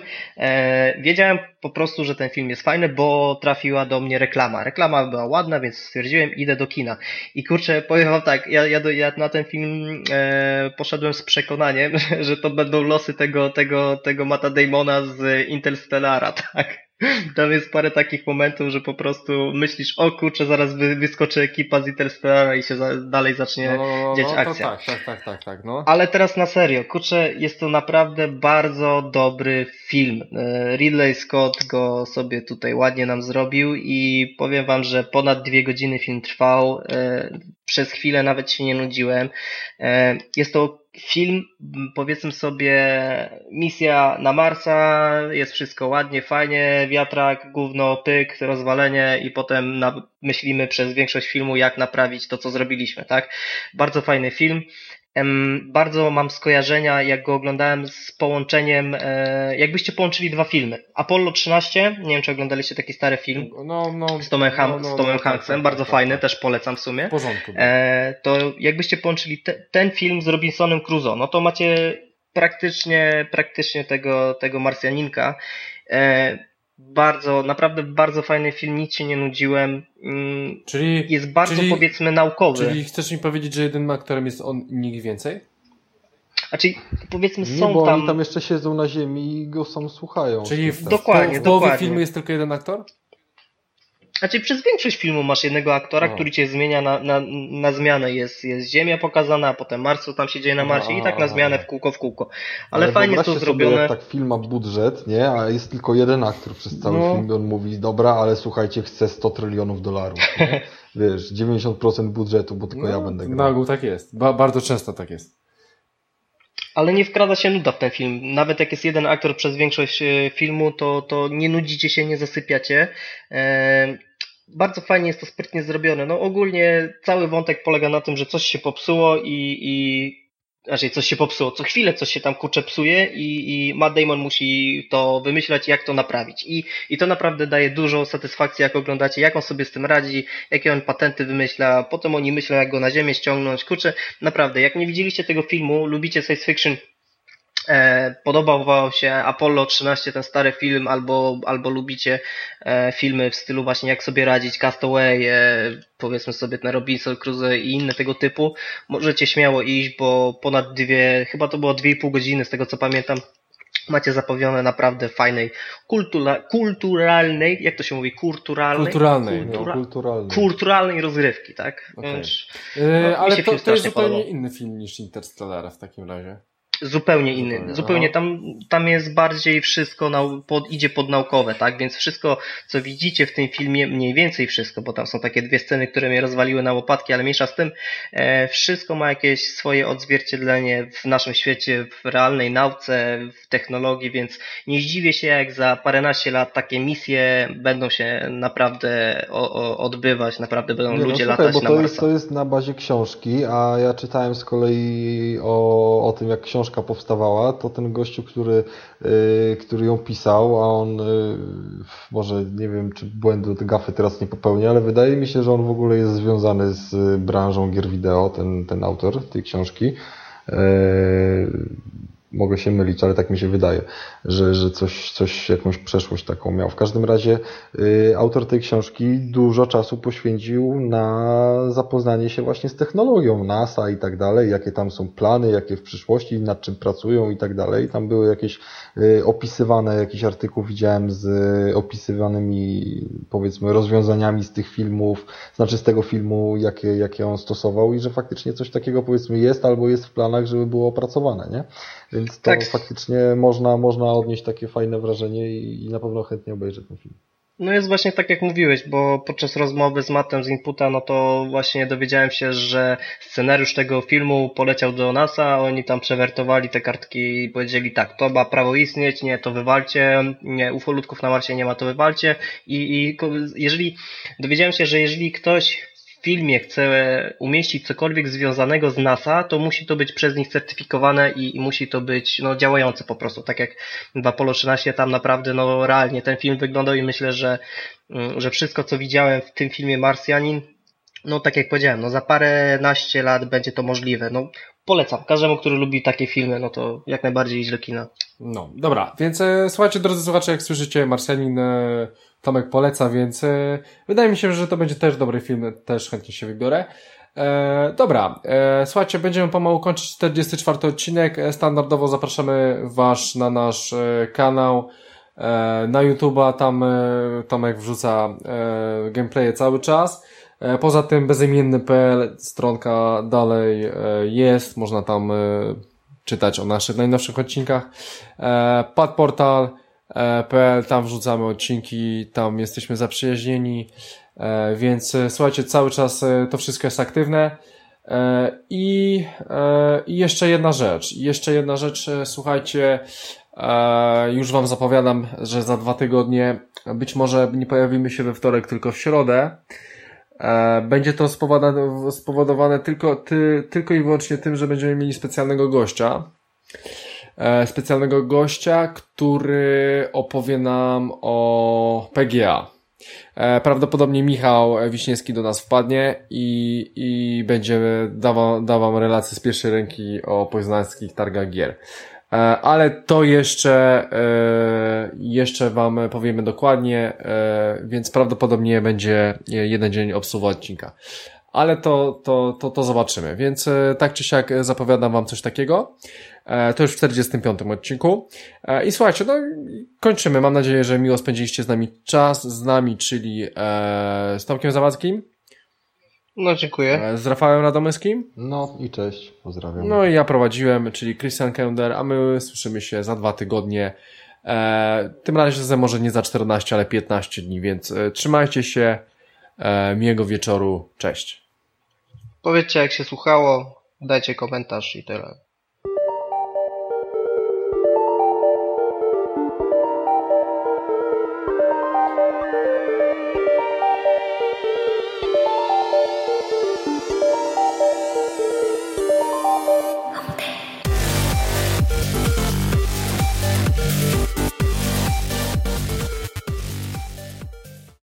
E, wiedziałem po prostu, że ten film jest fajny, bo trafiła do mnie reklama. Reklama była ładna, więc stwierdziłem, idę do kina. I kurczę, powiem wam tak, ja, ja, do, ja na ten film e, poszedłem z przekonaniem, że to będą losy tego, tego, tego Matta Damona z Interstellara, tak? Tam jest parę takich momentów, że po prostu myślisz, o kurczę, zaraz wy, wyskoczy ekipa z Interstellara i się za, dalej zacznie no, no, no, dziać no, akcja. Tak, tak, tak, tak, tak, no. Ale teraz na serio, kurczę, jest to naprawdę bardzo dobry film. Ridley Scott go sobie tutaj ładnie nam zrobił i powiem wam, że ponad dwie godziny film trwał. Przez chwilę nawet się nie nudziłem. Jest to film, powiedzmy sobie, misja na Marsa, jest wszystko ładnie, fajnie, wiatrak, gówno, pyk, rozwalenie i potem na, myślimy przez większość filmu, jak naprawić to, co zrobiliśmy, tak? Bardzo fajny film. Bardzo mam skojarzenia, jak go oglądałem z połączeniem, jakbyście połączyli dwa filmy. Apollo trzynaście, nie wiem czy oglądaliście taki stary film no, no, z Tomem, Ham- no, no, z Tomem no, Hanksem, tak, bardzo tak, fajny, tak. też polecam w sumie. W porządku. E, to jakbyście połączyli te, ten film z Robinsonem Crusoe, no to macie praktycznie, praktycznie tego, tego Marsjaninka. E, Bardzo, naprawdę bardzo fajny film, nic się nie nudziłem. Czyli, jest bardzo czyli, powiedzmy naukowy. Czyli chcesz mi powiedzieć, że jedynym aktorem jest on, nikt więcej? Znaczy powiedzmy nie, są bo tam... oni tam jeszcze siedzą na ziemi i go sam słuchają. Czyli w, dokładnie, w połowie dokładnie. filmu jest tylko jeden aktor? Znaczy przez większość filmu masz jednego aktora, o. który cię zmienia na, na, na zmianę. Jest, jest Ziemia pokazana, a potem Mars, co tam się dzieje na Marsie i tak na zmianę w kółko w kółko. Ale, Ale fajnie jest to zrobione. Sobie, jak tak film ma budżet, nie? A jest tylko jeden aktor przez cały no. film. On mówi, dobra, ale słuchajcie, chcę sto trylionów dolarów. Nie? Wiesz, dziewięćdziesiąt procent budżetu, bo tylko no, ja będę grał. Na ogół tak jest. Ba- bardzo często tak jest. Ale nie wkrada się nuda w ten film. Nawet jak jest jeden aktor przez większość filmu, to, to nie nudzicie się, nie zasypiacie. Eee, Bardzo fajnie jest to sprytnie zrobione. No ogólnie cały wątek polega na tym, że coś się popsuło i, i znaczy coś się popsuło. Co chwilę coś się tam kurczę psuje i, i Matt Damon musi to wymyślać, jak to naprawić. I, I to naprawdę daje dużo satysfakcji, jak oglądacie, jak on sobie z tym radzi, jakie on patenty wymyśla. Potem oni myślą, jak go na ziemię ściągnąć. Kurczę, naprawdę, jak nie widzieliście tego filmu, lubicie science fiction, E, podobał wam się Apollo trzynaście, ten stary film, albo, albo lubicie e, filmy w stylu właśnie jak sobie radzić, Castaway, e, powiedzmy sobie na Robinson Crusoe i inne tego typu, możecie śmiało iść, bo ponad dwie, chyba to było dwie i pół godziny z tego co pamiętam, macie zapowione naprawdę fajnej, kultura, kulturalnej, jak to się mówi, kulturalnej? Kulturalnej, kultura, no, kulturalnej. kulturalnej rozrywki, tak? Okay. Więc, no, yy, ale to, to jest zupełnie podobał. inny film niż Interstellar w takim razie. Zupełnie inny. Zupełnie, Zupełnie tam, tam jest bardziej wszystko nau, pod, idzie pod naukowe, tak? Więc wszystko, co widzicie w tym filmie, mniej więcej wszystko, bo tam są takie dwie sceny, które mnie rozwaliły na łopatki, ale mniejsza z tym, e, wszystko ma jakieś swoje odzwierciedlenie w naszym świecie, w realnej nauce, w technologii, więc nie zdziwię się, jak za paręnaście lat takie misje będą się naprawdę o, o, odbywać, naprawdę będą nie, ludzie no, słuchaj, latać bo na to Marsa. jest, to jest na bazie książki, a ja czytałem z kolei o, o tym, jak książka powstawała, to ten gościu, który, yy, który ją pisał, a on yy, może nie wiem, czy błędu, gafy teraz nie popełnia, ale wydaje mi się, że on w ogóle jest związany z branżą gier wideo, ten, ten autor tej książki. Yy, mogę się mylić, ale tak mi się wydaje, że, że coś, coś, jakąś przeszłość taką miał. W każdym razie y, autor tej książki dużo czasu poświęcił na zapoznanie się właśnie z technologią NASA i tak dalej, jakie tam są plany, jakie w przyszłości, nad czym pracują i tak dalej. Tam były jakieś y, opisywane, jakiś artykuł widziałem z y, opisywanymi, powiedzmy, rozwiązaniami z tych filmów, znaczy z tego filmu, jakie, jakie on stosował i że faktycznie coś takiego, powiedzmy, jest albo jest w planach, żeby było opracowane, nie? Więc to Tak. faktycznie można, można odnieść takie fajne wrażenie i, i na pewno chętnie obejrzę ten film. No jest właśnie tak jak mówiłeś, bo podczas rozmowy z Mattem z Inputa, no to właśnie dowiedziałem się, że scenariusz tego filmu poleciał do NASA, a oni tam przewertowali te kartki i powiedzieli tak, to ma prawo istnieć, nie, to wywalcie, nie, ufolutków na Marsie nie ma, to wywalcie i, i jeżeli, dowiedziałem się, że jeżeli ktoś w filmie chce umieścić cokolwiek związanego z NASA, to musi to być przez nich certyfikowane i, i musi to być no, działające po prostu. Tak jak w Apollo trzynaście tam naprawdę no realnie ten film wyglądał i myślę, że, że wszystko co widziałem w tym filmie Marsjanin, no tak jak powiedziałem, no za paręnaście lat będzie to możliwe. No polecam. Każdemu, który lubi takie filmy, no to jak najbardziej iść do kina. No, dobra, więc e, słuchajcie, drodzy słuchacze, jak słyszycie, Marsjanin e, Tomek poleca, więc e, wydaje mi się, że to będzie też dobry film, też chętnie się wybiorę. E, dobra, e, słuchajcie, będziemy pomału kończyć czterdziesty czwarty odcinek. E, standardowo zapraszamy was na nasz e, kanał, e, na YouTube'a, tam e, Tomek wrzuca e, gameplaye cały czas. E, poza tym bezimienny kropka pe el, stronka dalej e, jest, można tam e, czytać o naszych najnowszych odcinkach. E, padportal kropka pe el, tam wrzucamy odcinki, tam jesteśmy zaprzyjaźnieni, e, więc e, słuchajcie, cały czas e, to wszystko jest aktywne. E, i, e, I jeszcze jedna rzecz, jeszcze jedna rzecz, e, słuchajcie, e, już wam zapowiadam, że za dwa tygodnie, być może nie pojawimy się we wtorek, tylko w środę. E, będzie to spowodowane, spowodowane tylko, ty, tylko i wyłącznie tym, że będziemy mieli specjalnego gościa. E, specjalnego gościa, który opowie nam o P G A. E, prawdopodobnie Michał Wiśniewski do nas wpadnie i, i będzie dawał, dawał relacje z pierwszej ręki o poznańskich targach gier. E, ale to jeszcze, e, jeszcze wam powiemy dokładnie, e, więc prawdopodobnie będzie jeden dzień obsługi odcinka. Ale to, to, to, to zobaczymy. Więc e, tak czy siak zapowiadam wam coś takiego. E, to już w czterdziestym piątym odcinku. E, I słuchajcie, no kończymy. Mam nadzieję, że miło spędziliście z nami czas, z nami, czyli e, z Tomkiem Zawadzkim. No dziękuję. E, z Rafałem Radomyskim. No i cześć, pozdrawiam. No i ja prowadziłem, czyli Christian Kender, a my słyszymy się za dwa tygodnie. E, tym razem może nie za czternaście, ale piętnaście dni, więc e, trzymajcie się. E, miłego wieczoru. Cześć. Powiedzcie jak się słuchało, dajcie komentarz i tyle.